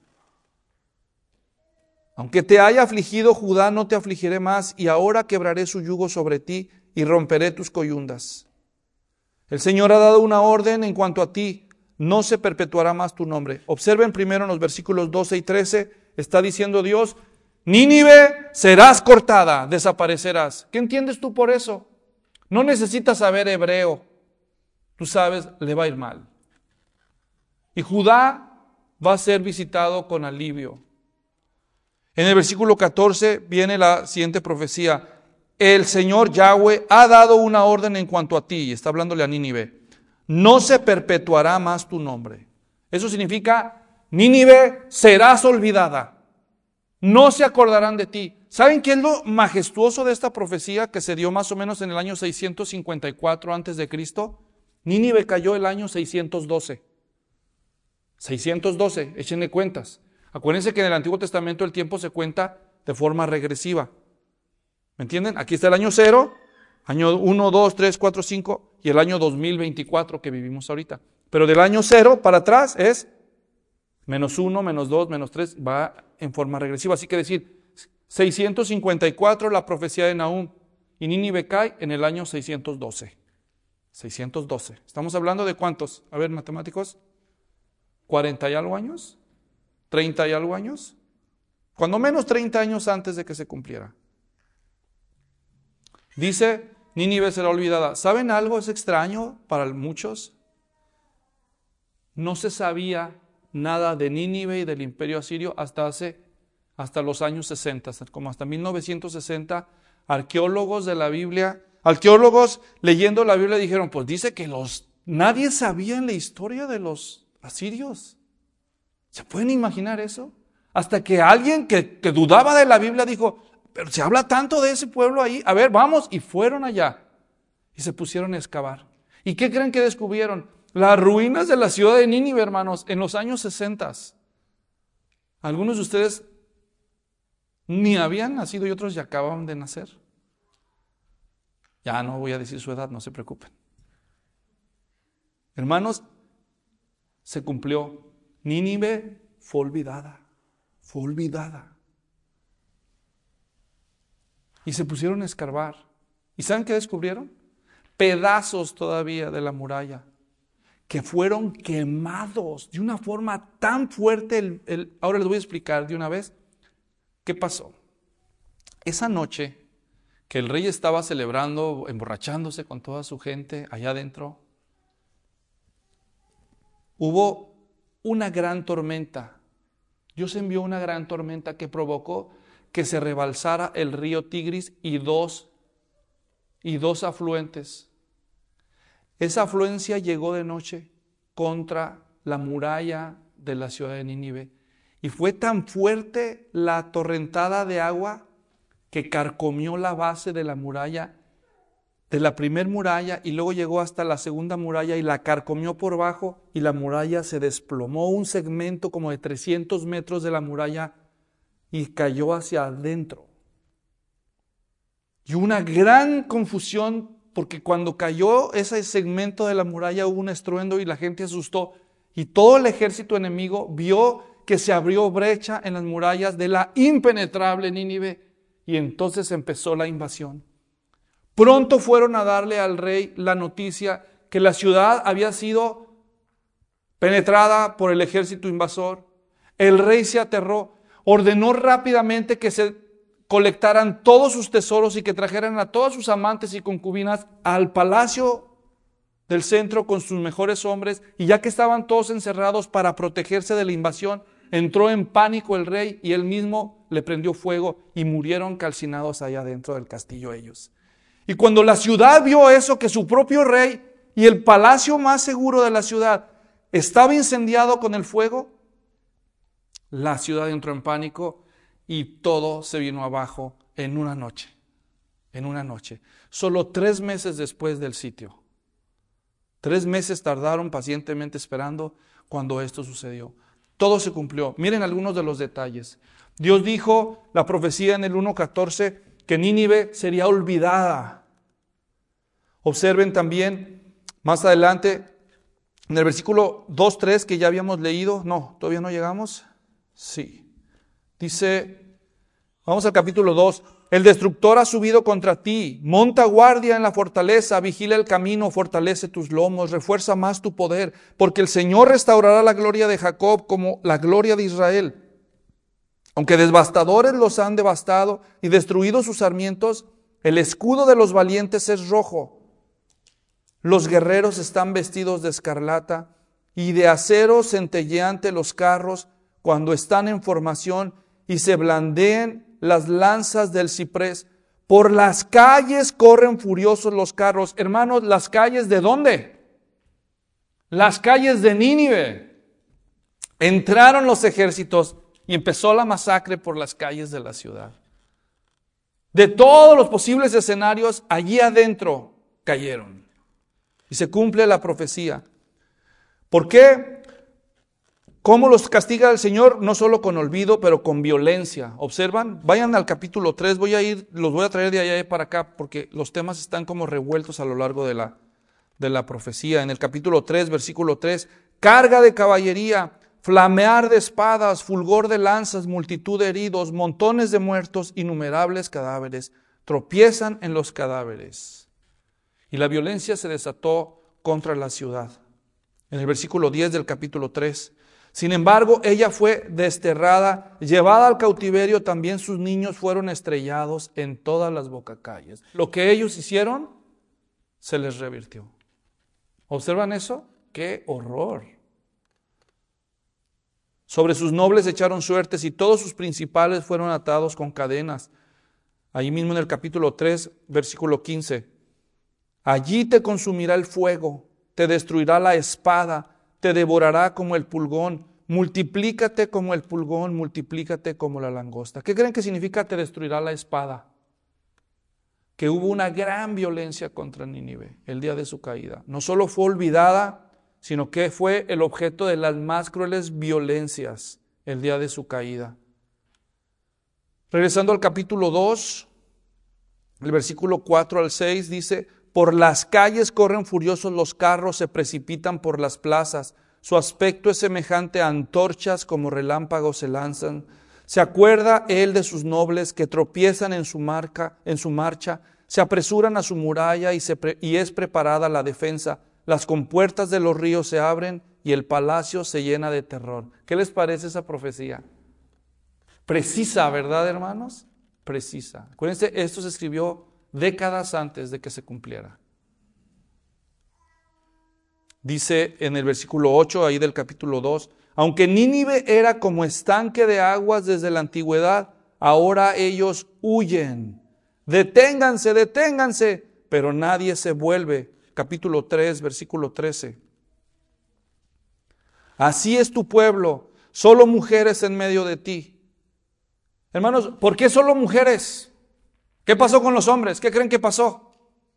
Aunque te haya afligido Judá, no te afligiré más, y ahora quebraré su yugo sobre ti y romperé tus coyundas. El Señor ha dado una orden en cuanto a ti, no se perpetuará más tu nombre. Observen primero en los versículos 12 y 13, está diciendo Dios, Nínive serás cortada, desaparecerás. ¿Qué entiendes tú por eso? No necesitas saber hebreo, tú sabes, le va a ir mal. Y Judá va a ser visitado con alivio. En el versículo 14 viene la siguiente profecía. El Señor Yahweh ha dado una orden en cuanto a ti, y está hablándole a Nínive. No se perpetuará más tu nombre. Eso significa, Nínive serás olvidada. No se acordarán de ti. ¿Saben qué es lo majestuoso de esta profecía que se dio más o menos en el año 654 antes de Cristo? Nínive cayó el año 612. 612, échenle cuentas. Acuérdense que en el Antiguo Testamento el tiempo se cuenta de forma regresiva. ¿Me entienden? Aquí está el año 0, año 1, 2, 3, 4, 5 y el año 2024 que vivimos ahorita. Pero del año 0 para atrás es menos 1, menos 2, menos 3, va en forma regresiva. Así que decir, 654 la profecía de Nahum y Nínive cae en el año 612. 612. ¿Estamos hablando de cuántos? A ver, matemáticos. ¿40 y algo años? ¿30 y algo años? Cuando menos 30 años antes de que se cumpliera. Dice, Nínive será olvidada. ¿Saben algo? Es extraño para muchos. No se sabía nada de Nínive y del imperio asirio hasta los años 60, como hasta 1960, arqueólogos de la Biblia, arqueólogos leyendo la Biblia dijeron, pues dice que nadie sabía en la historia de los asirios. ¿Se pueden imaginar eso? Hasta que alguien que dudaba de la Biblia dijo, pero se habla tanto de ese pueblo ahí, a ver, vamos, y fueron allá y se pusieron a excavar. ¿Y qué creen que descubrieron? Las ruinas de la ciudad de Nínive, hermanos, en los años 60. Algunos de ustedes ni habían nacido y otros ya acababan de nacer. Ya no voy a decir su edad, no se preocupen. Hermanos, se cumplió Nínive fue olvidada, fue olvidada. Y se pusieron a escarbar. ¿Y saben qué descubrieron? Pedazos todavía de la muralla que fueron quemados de una forma tan fuerte. Ahora les voy a explicar de una vez qué pasó. Esa noche que el rey estaba celebrando, emborrachándose con toda su gente allá adentro, hubo una gran tormenta. Dios envió una gran tormenta que provocó que se rebalsara el río Tigris y dos afluentes. Esa afluencia llegó de noche contra la muralla de la ciudad de Nínive. Y fue tan fuerte la torrentada de agua que carcomió la base de la muralla, de la primer muralla, y luego llegó hasta la segunda muralla y la carcomió por bajo, y la muralla se desplomó, un segmento como de 300 metros de la muralla, y cayó hacia adentro. Y una gran confusión, porque cuando cayó ese segmento de la muralla hubo un estruendo y la gente asustó, y todo el ejército enemigo vio que se abrió brecha en las murallas de la impenetrable Nínive, y entonces empezó la invasión. Pronto fueron a darle al rey la noticia que la ciudad había sido penetrada por el ejército invasor. El rey se aterró, ordenó rápidamente que se colectaran todos sus tesoros y que trajeran a todas sus amantes y concubinas al palacio del centro con sus mejores hombres, y ya que estaban todos encerrados para protegerse de la invasión, entró en pánico el rey y él mismo le prendió fuego y murieron calcinados allá dentro del castillo ellos. Y cuando la ciudad vio eso, que su propio rey y el palacio más seguro de la ciudad estaba incendiado con el fuego, la ciudad entró en pánico y todo se vino abajo en una noche. En una noche. Solo 3 meses después del sitio. 3 meses tardaron pacientemente esperando cuando esto sucedió. Todo se cumplió. Miren algunos de los detalles. Dios dijo, la profecía en el 1:14, que Nínive sería olvidada. Observen también más adelante en el versículo 2:3 que ya habíamos leído. No, todavía no llegamos. Sí. Dice, vamos al capítulo 2. El destructor ha subido contra ti. Monta guardia en la fortaleza, vigila el camino, fortalece tus lomos, refuerza más tu poder, porque el Señor restaurará la gloria de Jacob como la gloria de Israel. Aunque devastadores los han devastado y destruido sus sarmientos, el escudo de los valientes es rojo. Los guerreros están vestidos de escarlata y de acero centelleante los carros cuando están en formación y se blandeen las lanzas del ciprés. Por las calles corren furiosos los carros. Hermanos, ¿las calles de dónde? Las calles de Nínive. Entraron los ejércitos y empezó la masacre por las calles de la ciudad. De todos los posibles escenarios, allí adentro cayeron. Y se cumple la profecía. ¿Por qué? ¿Cómo los castiga el Señor? No solo con olvido, pero con violencia. ¿Observan? Vayan al capítulo 3, los voy a traer de allá para acá, porque los temas están como revueltos a lo largo de la profecía. En el capítulo 3, versículo 3, carga de caballería, flamear de espadas, fulgor de lanzas, multitud de heridos, montones de muertos, innumerables cadáveres, tropiezan en los cadáveres. Y la violencia se desató contra la ciudad. En el versículo 10 del capítulo 3, sin embargo, ella fue desterrada, llevada al cautiverio, también sus niños fueron estrellados en todas las bocacalles. Lo que ellos hicieron, se les revirtió. ¿Observan eso? ¡Qué horror! Sobre sus nobles echaron suertes y todos sus principales fueron atados con cadenas. Ahí mismo en el capítulo 3, versículo 15. Allí te consumirá el fuego, te destruirá la espada, te devorará como el pulgón, multiplícate como el pulgón, multiplícate como la langosta. ¿Qué creen que significa te destruirá la espada? Que hubo una gran violencia contra Nínive el día de su caída. No solo fue olvidada, sino que fue el objeto de las más crueles violencias el día de su caída. Regresando al capítulo 2, el versículo 4 al 6 dice, por las calles corren furiosos los carros, se precipitan por las plazas, Su aspecto es semejante a antorchas, como relámpagos se lanzan. Se acuerda él de sus nobles que tropiezan en su marcha, se apresuran a su muralla y es preparada la defensa. Las compuertas de los ríos se abren y el palacio se llena de terror. ¿Qué les parece esa profecía? Precisa, ¿verdad, hermanos? Precisa. Acuérdense, esto se escribió décadas antes de que se cumpliera. Dice en el versículo 8, ahí del capítulo 2, aunque Nínive era como estanque de aguas desde la antigüedad, ahora ellos huyen. Deténganse, deténganse, pero nadie se vuelve. Capítulo 3, versículo 13. Así es tu pueblo, solo mujeres en medio de ti. Hermanos, ¿por qué solo mujeres? ¿Qué pasó con los hombres? ¿Qué creen que pasó?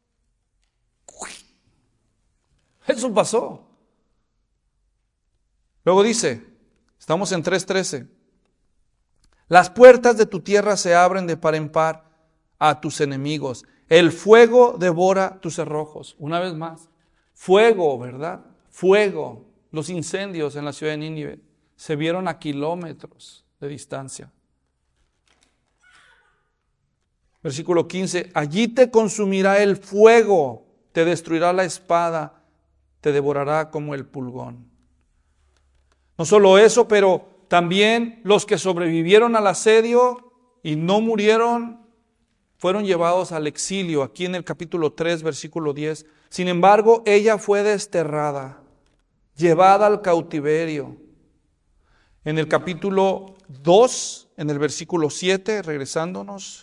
Eso pasó. Luego dice, estamos en 3:13. Las puertas de tu tierra se abren de par en par a tus enemigos. El fuego devora tus cerrojos. Una vez más, fuego, ¿verdad? Fuego. Los incendios en la ciudad de Nínive se vieron a kilómetros de distancia. Versículo 15, allí te consumirá el fuego, te destruirá la espada, te devorará como el pulgón. No solo eso, pero también los que sobrevivieron al asedio y no murieron, fueron llevados al exilio, aquí en el capítulo 3, versículo 10. Sin embargo, ella fue desterrada, llevada al cautiverio. En el capítulo 2, en el versículo 7, regresándonos,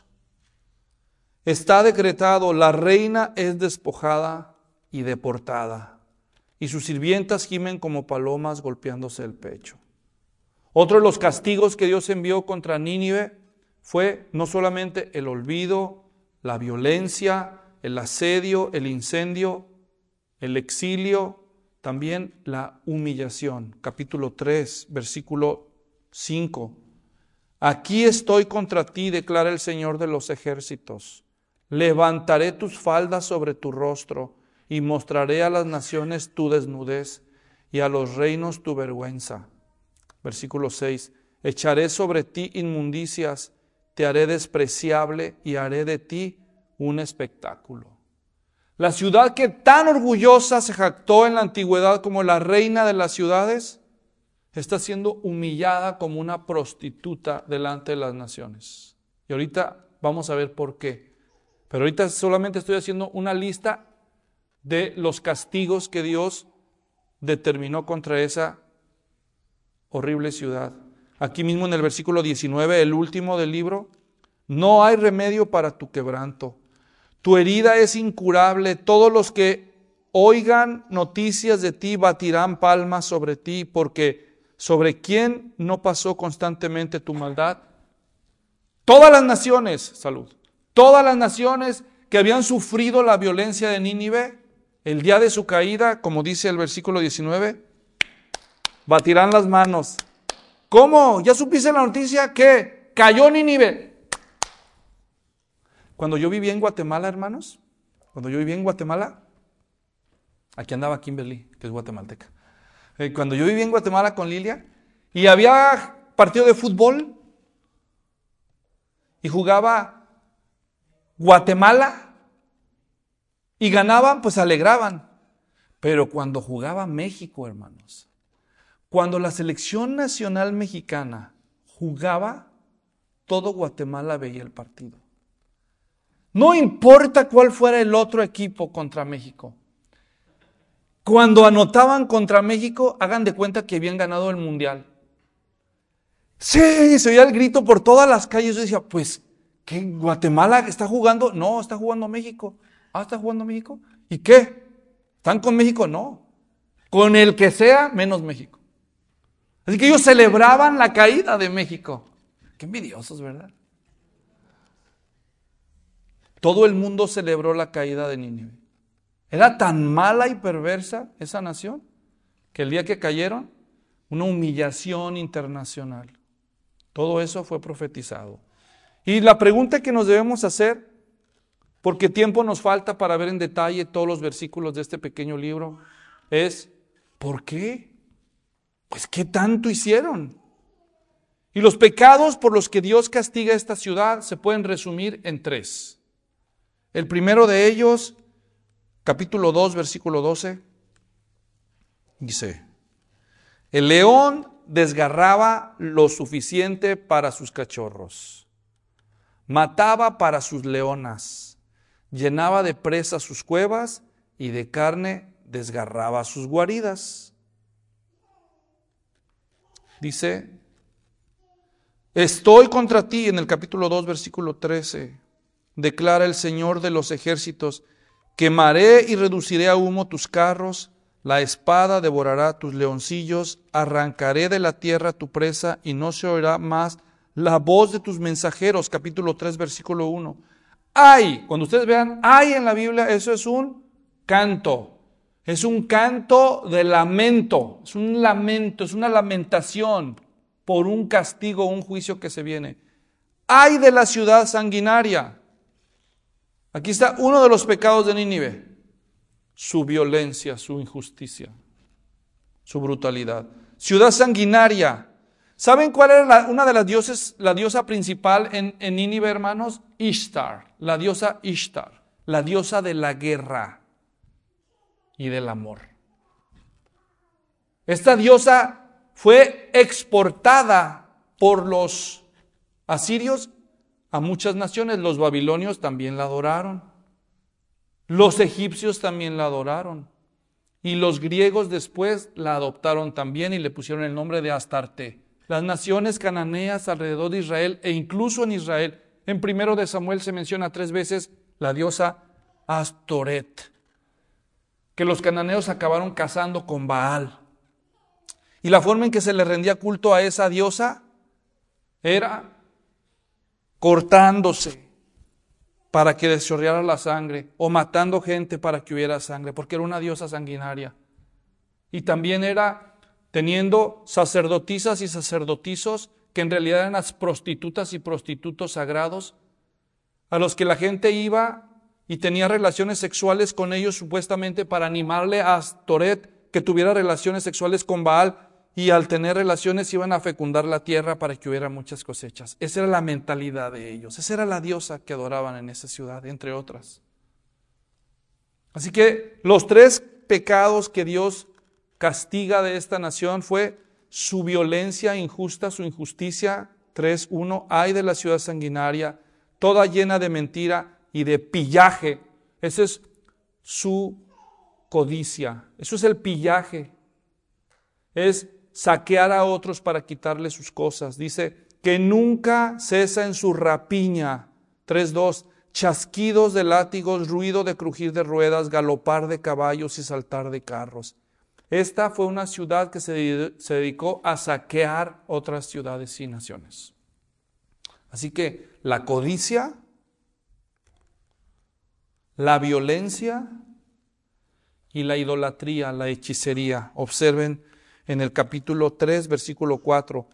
está decretado, la reina es despojada y deportada, y sus sirvientas gimen como palomas golpeándose el pecho. Otro de los castigos que Dios envió contra Nínive fue no solamente el olvido, la violencia, el asedio, el incendio, el exilio, también la humillación. Capítulo 3, versículo 5. Aquí estoy contra ti, declara el Señor de los ejércitos. Levantaré tus faldas sobre tu rostro y mostraré a las naciones tu desnudez y a los reinos tu vergüenza. Versículo 6. Echaré sobre ti inmundicias, te haré despreciable y haré de ti un espectáculo. La ciudad que tan orgullosa se jactó en la antigüedad como la reina de las ciudades, está siendo humillada como una prostituta delante de las naciones. Y ahorita vamos a ver por qué. Pero ahorita solamente estoy haciendo una lista de los castigos que Dios determinó contra esa horrible ciudad. Aquí mismo en el versículo 19, el último del libro, no hay remedio para tu quebranto. Tu herida es incurable. Todos los que oigan noticias de ti batirán palmas sobre ti, porque sobre quién no pasó constantemente tu maldad. Todas las naciones, salud, todas las naciones que habían sufrido la violencia de Nínive, el día de su caída, como dice el versículo 19, batirán las manos. ¿Cómo? ¿Ya supiste la noticia que cayó Nínive? Cuando yo vivía en Guatemala, hermanos, aquí andaba Kimberly, que es guatemalteca. Cuando yo vivía en Guatemala con Lilia, y había partido de fútbol, y jugaba Guatemala, y ganaban, pues alegraban. Pero cuando jugaba México, hermanos, cuando la selección nacional mexicana jugaba, todo Guatemala veía el partido. No importa cuál fuera el otro equipo contra México. Cuando anotaban contra México, hagan de cuenta que habían ganado el mundial. Sí, se oía el grito por todas las calles. Yo decía, pues, ¿qué? ¿Guatemala está jugando? No, está jugando México. Ah, ¿está jugando México? ¿Y qué? ¿Están con México? No. Con el que sea, menos México. Así que ellos celebraban la caída de México. Qué envidiosos, ¿verdad? Todo el mundo celebró la caída de Nínive. Era tan mala y perversa esa nación que el día que cayeron, una humillación internacional. Todo eso fue profetizado. Y la pregunta que nos debemos hacer, porque tiempo nos falta para ver en detalle todos los versículos de este pequeño libro, es ¿por qué? Pues, ¿qué tanto hicieron? Y los pecados por los que Dios castiga a esta ciudad se pueden resumir en 3. El primero de ellos, capítulo 2, versículo 12, dice: el león desgarraba lo suficiente para sus cachorros, mataba para sus leonas, llenaba de presa sus cuevas y de carne desgarraba sus guaridas. Dice: estoy contra ti, en el capítulo 2, versículo 13, declara el Señor de los ejércitos, quemaré y reduciré a humo tus carros, la espada devorará tus leoncillos, arrancaré de la tierra tu presa y no se oirá más la voz de tus mensajeros. Capítulo 3, versículo 1. Ay, cuando ustedes vean ay en la Biblia, eso es un canto. Es un canto de lamento, es un lamento, es una lamentación por un castigo, un juicio que se viene. Ay de la ciudad sanguinaria. Aquí está uno de los pecados de Nínive: su violencia, su injusticia, su brutalidad. Ciudad sanguinaria. ¿Saben cuál era una de las dioses, la diosa principal en Nínive, hermanos? Ishtar, la diosa Ishtar, la diosa de la guerra y del amor. Esta diosa fue exportada por los asirios a muchas naciones. Los babilonios también la adoraron. Los egipcios también la adoraron. Y los griegos después la adoptaron también y le pusieron el nombre de Astarte. Las naciones cananeas alrededor de Israel e incluso en Israel, en 1 de Samuel se menciona 3 veces la diosa Astoret, que los cananeos acabaron casando con Baal. Y la forma en que se le rendía culto a esa diosa era cortándose para que deschorreara la sangre, o matando gente para que hubiera sangre, porque era una diosa sanguinaria. Y también era teniendo sacerdotisas y sacerdotizos que en realidad eran las prostitutas y prostitutos sagrados, a los que la gente iba y tenía relaciones sexuales con ellos supuestamente para animarle a Astoret que tuviera relaciones sexuales con Baal, y al tener relaciones iban a fecundar la tierra para que hubiera muchas cosechas. Esa era la mentalidad de ellos, esa era la diosa que adoraban en esa ciudad, entre otras. Así que los 3 pecados que Dios castiga de esta nación fue su violencia injusta, su injusticia. 3:1, ay de la ciudad sanguinaria, toda llena de mentira y de pillaje. Esa es su codicia, eso es el pillaje, es saquear a otros para quitarle sus cosas. Dice que nunca cesa en su rapiña. 3:2, chasquidos de látigos, ruido de crujir de ruedas, galopar de caballos y saltar de carros. Esta fue una ciudad que se dedicó a saquear otras ciudades y naciones. Así que la codicia, la violencia y la idolatría, la hechicería. Observen en el capítulo 3, versículo 4.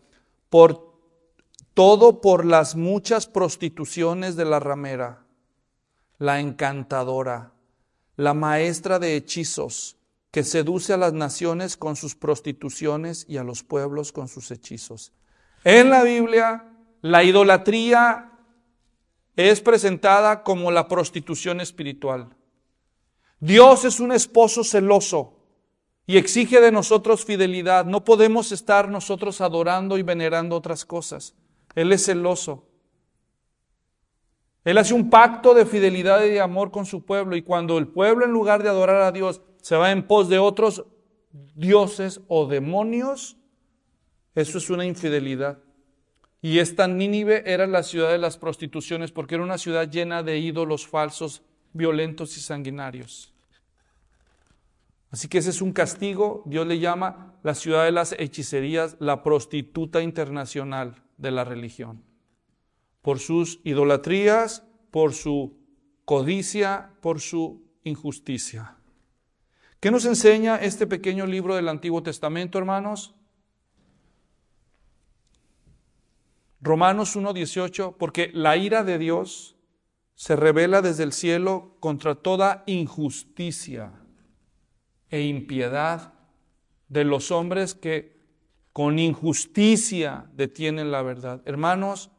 Todo por las muchas prostituciones de la ramera, la encantadora, la maestra de hechizos, que seduce a las naciones con sus prostituciones y a los pueblos con sus hechizos. En la Biblia, la idolatría es presentada como la prostitución espiritual. Dios es un esposo celoso y exige de nosotros fidelidad. No podemos estar nosotros adorando y venerando otras cosas. Él es celoso. Él hace un pacto de fidelidad y de amor con su pueblo, y cuando el pueblo, en lugar de adorar a Dios, se va en pos de otros dioses o demonios, eso es una infidelidad. Y esta Nínive era la ciudad de las prostituciones, porque era una ciudad llena de ídolos falsos, violentos y sanguinarios. Así que ese es un castigo. Dios le llama la ciudad de las hechicerías, la prostituta internacional de la religión. Por sus idolatrías, por su codicia, por su injusticia. ¿Qué nos enseña este pequeño libro del Antiguo Testamento, hermanos? Romanos 1:18, porque la ira de Dios se revela desde el cielo contra toda injusticia e impiedad de los hombres que con injusticia detienen la verdad. Hermanos,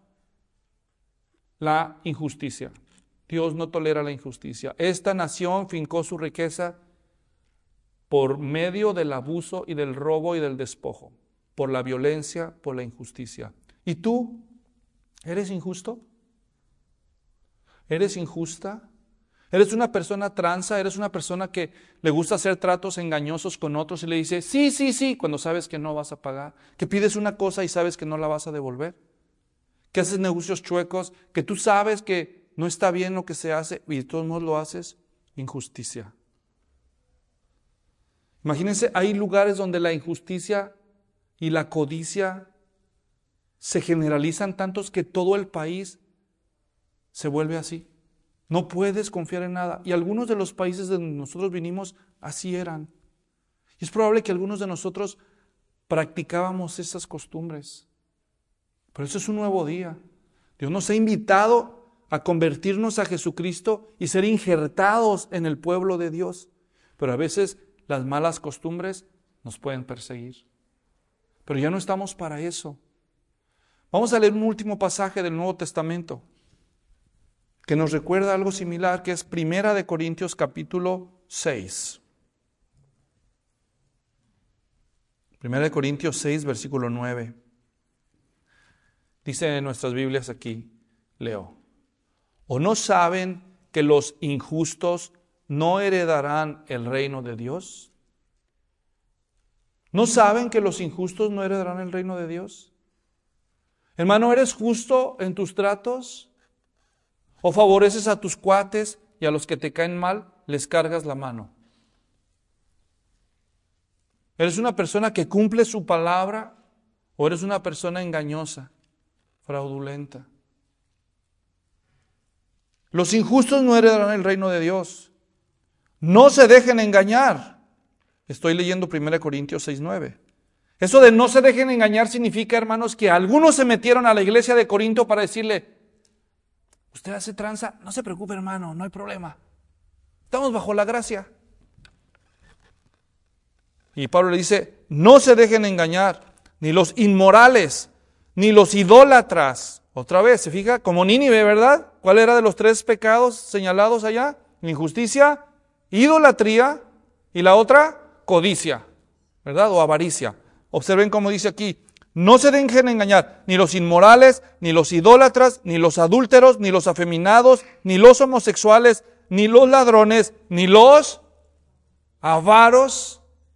la injusticia. Dios no tolera la injusticia. Esta nación fincó su riqueza por medio del abuso y del robo y del despojo, por la violencia, por la injusticia. ¿Y tú? ¿Eres injusto? ¿Eres injusta? ¿Eres una persona tranza? ¿Eres una persona que le gusta hacer tratos engañosos con otros y le dice sí, cuando sabes que no vas a pagar? ¿Que pides una cosa y sabes que no la vas a devolver? ¿Que haces negocios chuecos? ¿Que tú sabes que no está bien lo que se hace y de todos modos lo haces? Injusticia. Imagínense, hay lugares donde la injusticia y la codicia se generalizan tantos que todo el país se vuelve así. No puedes confiar en nada. Y algunos de los países de donde nosotros vinimos así eran. Y es probable que algunos de nosotros practicábamos esas costumbres. Pero eso es un nuevo día. Dios nos ha invitado a convertirnos a Jesucristo y ser injertados en el pueblo de Dios. Pero a veces las malas costumbres nos pueden perseguir. Pero ya no estamos para eso. Vamos a leer un último pasaje del Nuevo Testamento que nos recuerda algo similar, que es 1 Corintios capítulo 6. 1 Corintios 6, versículo 9. Dice en nuestras Biblias aquí, leo: ¿O no saben que los injustos no heredarán el reino de Dios? ¿No saben que los injustos no heredarán el reino de Dios? Hermano, ¿eres justo en tus tratos? ¿O favoreces a tus cuates y a los que te caen mal les cargas la mano? ¿Eres una persona que cumple su palabra o eres una persona engañosa, fraudulenta? Los injustos no heredarán el reino de Dios. No se dejen engañar. Estoy leyendo 1 Corintios 6:9. Eso de no se dejen engañar significa, hermanos, que algunos se metieron a la iglesia de Corinto para decirle: usted hace tranza, no se preocupe, hermano, no hay problema. Estamos bajo la gracia. Y Pablo le dice: no se dejen engañar, ni los inmorales, ni los idólatras. Otra vez, se fija, como Nínive, ¿verdad? ¿Cuál era de los 3 pecados señalados allá? Injusticia, idolatría y la otra, codicia, ¿verdad? O avaricia. Observen cómo dice aquí: no se dejen engañar, ni los inmorales, ni los idólatras, ni los adúlteros, ni los afeminados, ni los homosexuales, ni los ladrones, ni los avaros,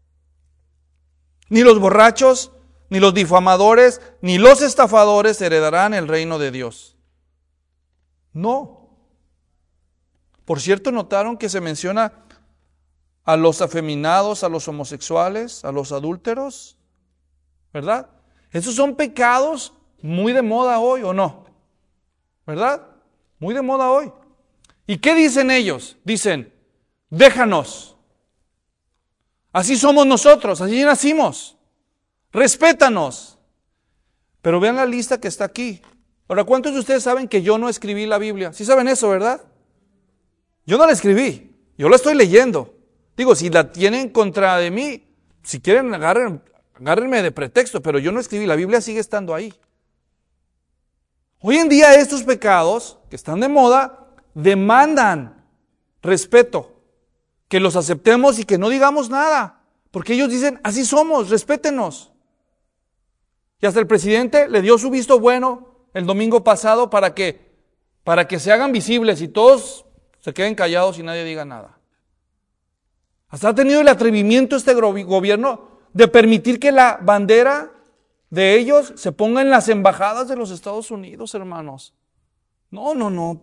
ni los borrachos, ni los difamadores, ni los estafadores heredarán el reino de Dios. No. Por cierto, ¿notaron que se menciona a los afeminados, a los homosexuales, a los adúlteros? ¿Verdad? Esos son pecados muy de moda hoy, ¿o no? ¿Verdad? Muy de moda hoy. ¿Y qué dicen ellos? Dicen: déjanos. Así somos nosotros, así nacimos. Respétanos. Pero vean la lista que está aquí. Ahora, ¿cuántos de ustedes saben que yo no escribí la Biblia? ¿Sí saben eso, verdad? Yo no la escribí, yo la estoy leyendo. Digo, si la tienen contra de mí, si quieren agárrenme de pretexto, pero yo no escribí, la Biblia sigue estando ahí. Hoy en día estos pecados que están de moda demandan respeto, que los aceptemos y que no digamos nada, porque ellos dicen: así somos, respétenos. Y hasta el presidente le dio su visto bueno el domingo pasado para que se hagan visibles y todos se queden callados y nadie diga nada. Hasta ha tenido el atrevimiento este gobierno de permitir que la bandera de ellos se ponga en las embajadas de los Estados Unidos, hermanos. No.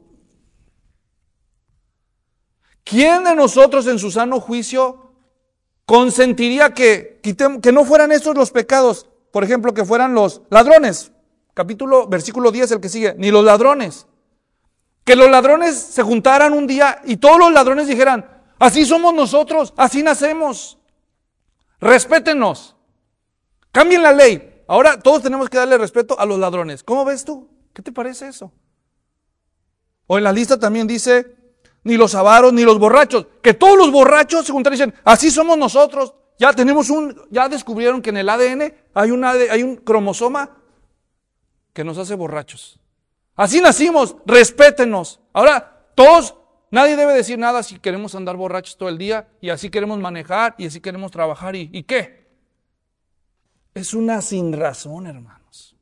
¿Quién de nosotros en su sano juicio consentiría que no fueran estos los pecados? Por ejemplo, que fueran los ladrones. Versículo 10, el que sigue. Ni los ladrones. Que los ladrones se juntaran un día y todos los ladrones dijeran: así somos nosotros, así nacemos. Respétenos. Cambien la ley. Ahora todos tenemos que darle respeto a los ladrones. ¿Cómo ves tú? ¿Qué te parece eso? O en la lista también dice: ni los avaros, ni los borrachos. Que todos los borrachos se juntan y dicen: así somos nosotros. ya descubrieron que en el ADN hay un cromosoma que nos hace borrachos. Así nacimos, respétenos. Ahora, nadie debe decir nada si queremos andar borrachos todo el día y así queremos manejar y así queremos trabajar. ¿Y qué? Es una sinrazón, hermanos.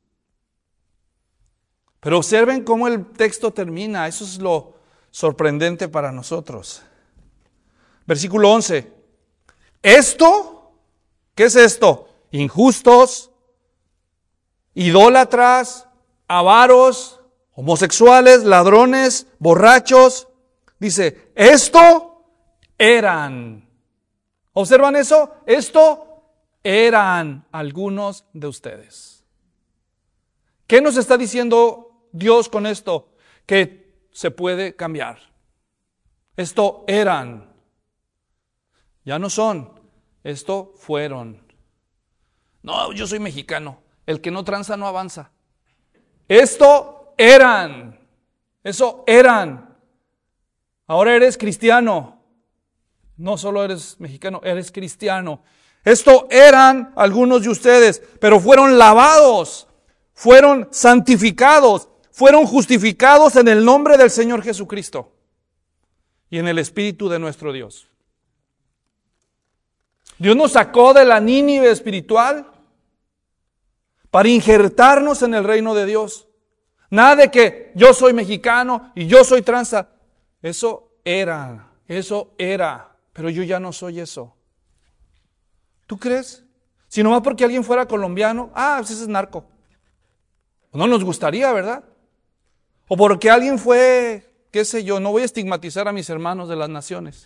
Pero observen cómo el texto termina. Eso es lo sorprendente para nosotros. Versículo 11. ¿Qué es esto? Injustos, idólatras, avaros, homosexuales, ladrones, borrachos. Dice, esto eran. ¿Observan eso? Esto eran algunos de ustedes. ¿Qué nos está diciendo Dios con esto? Que se puede cambiar. Esto eran. Ya no son. Esto fueron. No, yo soy mexicano. El que no tranza no avanza. Esto eran. Eso eran. Ahora eres cristiano. No solo eres mexicano, eres cristiano. Esto eran algunos de ustedes, pero fueron lavados, fueron santificados, fueron justificados en el nombre del Señor Jesucristo y en el Espíritu de nuestro Dios. Dios nos sacó de la Nínive espiritual para injertarnos en el reino de Dios. Nada de que yo soy mexicano y yo soy tranza. Eso era, pero yo ya no soy eso. ¿Tú crees? Si nomás porque alguien fuera colombiano, pues ese es narco. No nos gustaría, ¿verdad? O porque alguien fue, qué sé yo, no voy a estigmatizar a mis hermanos de las naciones.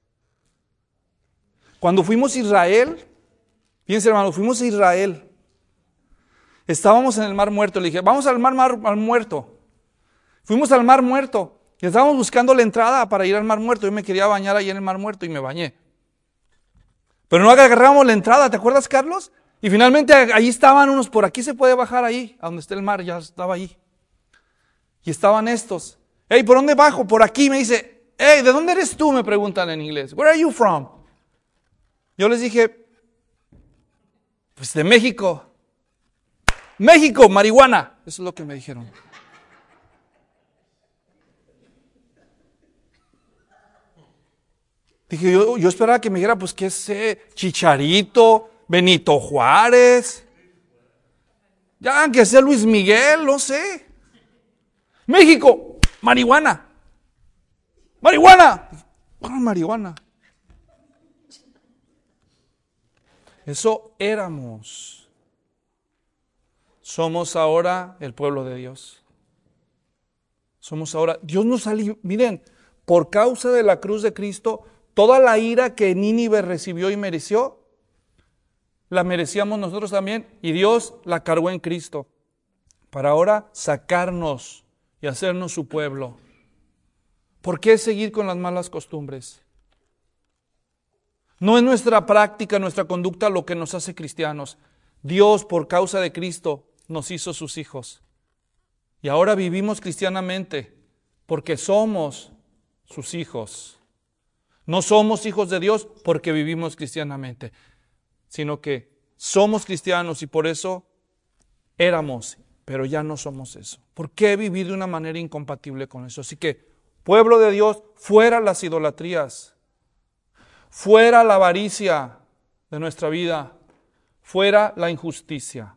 Cuando fuimos a Israel, fíjense hermanos, fuimos a Israel. Estábamos en el Mar Muerto, le dije, vamos al Mar Muerto. Fuimos al Mar Muerto y estábamos buscando la entrada para ir al Mar Muerto. Yo me quería bañar ahí en el Mar Muerto y me bañé. Pero no agarramos la entrada, ¿te acuerdas, Carlos? Y finalmente ahí estaban unos, por aquí se puede bajar ahí, a donde está el mar, ya estaba ahí. Y estaban estos. Hey, ¿por dónde bajo? Por aquí, me dice. Hey, ¿de dónde eres tú? Me preguntan en inglés. Where are you from? Yo les dije, pues de México. México, marihuana. Eso es lo que me dijeron. Dije, yo esperaba que me dijera, pues qué sé, Chicharito, Benito Juárez. Ya, aunque sea Luis Miguel, no sé. México, marihuana. Marihuana. Marihuana. Eso éramos. Somos ahora el pueblo de Dios. Somos ahora, Dios nos alivió. Miren, por causa de la cruz de Cristo, toda la ira que Nínive recibió y mereció, la merecíamos nosotros también, y Dios la cargó en Cristo, para ahora sacarnos y hacernos su pueblo. ¿Por qué seguir con las malas costumbres? No es nuestra práctica, nuestra conducta lo que nos hace cristianos. Dios, por causa de Cristo, nos hizo sus hijos. Y ahora vivimos cristianamente porque somos sus hijos. No somos hijos de Dios porque vivimos cristianamente, sino que somos cristianos y por eso éramos, pero ya no somos eso. ¿Por qué vivir de una manera incompatible con eso? Así que, pueblo de Dios, fuera las idolatrías. Fuera la avaricia de nuestra vida, fuera la injusticia.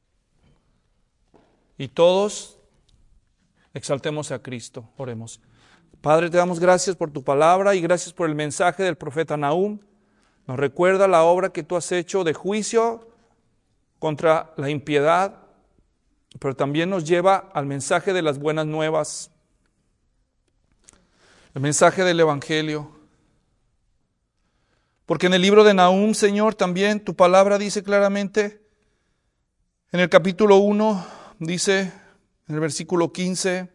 Y todos exaltemos a Cristo, oremos. Padre, te damos gracias por tu palabra y gracias por el mensaje del profeta Nahum. Nos recuerda la obra que tú has hecho de juicio contra la impiedad, pero también nos lleva al mensaje de las buenas nuevas, el mensaje del Evangelio. Porque en el libro de Nahum, Señor, también tu palabra dice claramente, en el capítulo 1, dice en el versículo 15,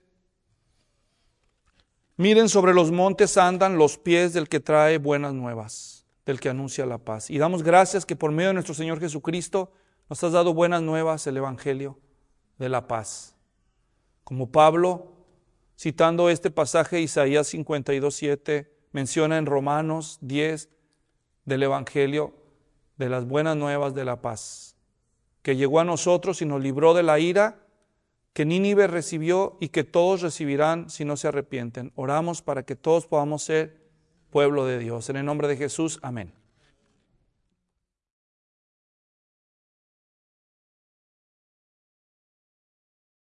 miren, sobre los montes andan los pies del que trae buenas nuevas, del que anuncia la paz. Y damos gracias que por medio de nuestro Señor Jesucristo nos has dado buenas nuevas, el Evangelio de la paz. Como Pablo, citando este pasaje, Isaías 52:7, menciona en Romanos 10, del Evangelio, de las buenas nuevas de la paz, que llegó a nosotros y nos libró de la ira que Nínive recibió y que todos recibirán si no se arrepienten. Oramos para que todos podamos ser pueblo de Dios. En el nombre de Jesús, amén.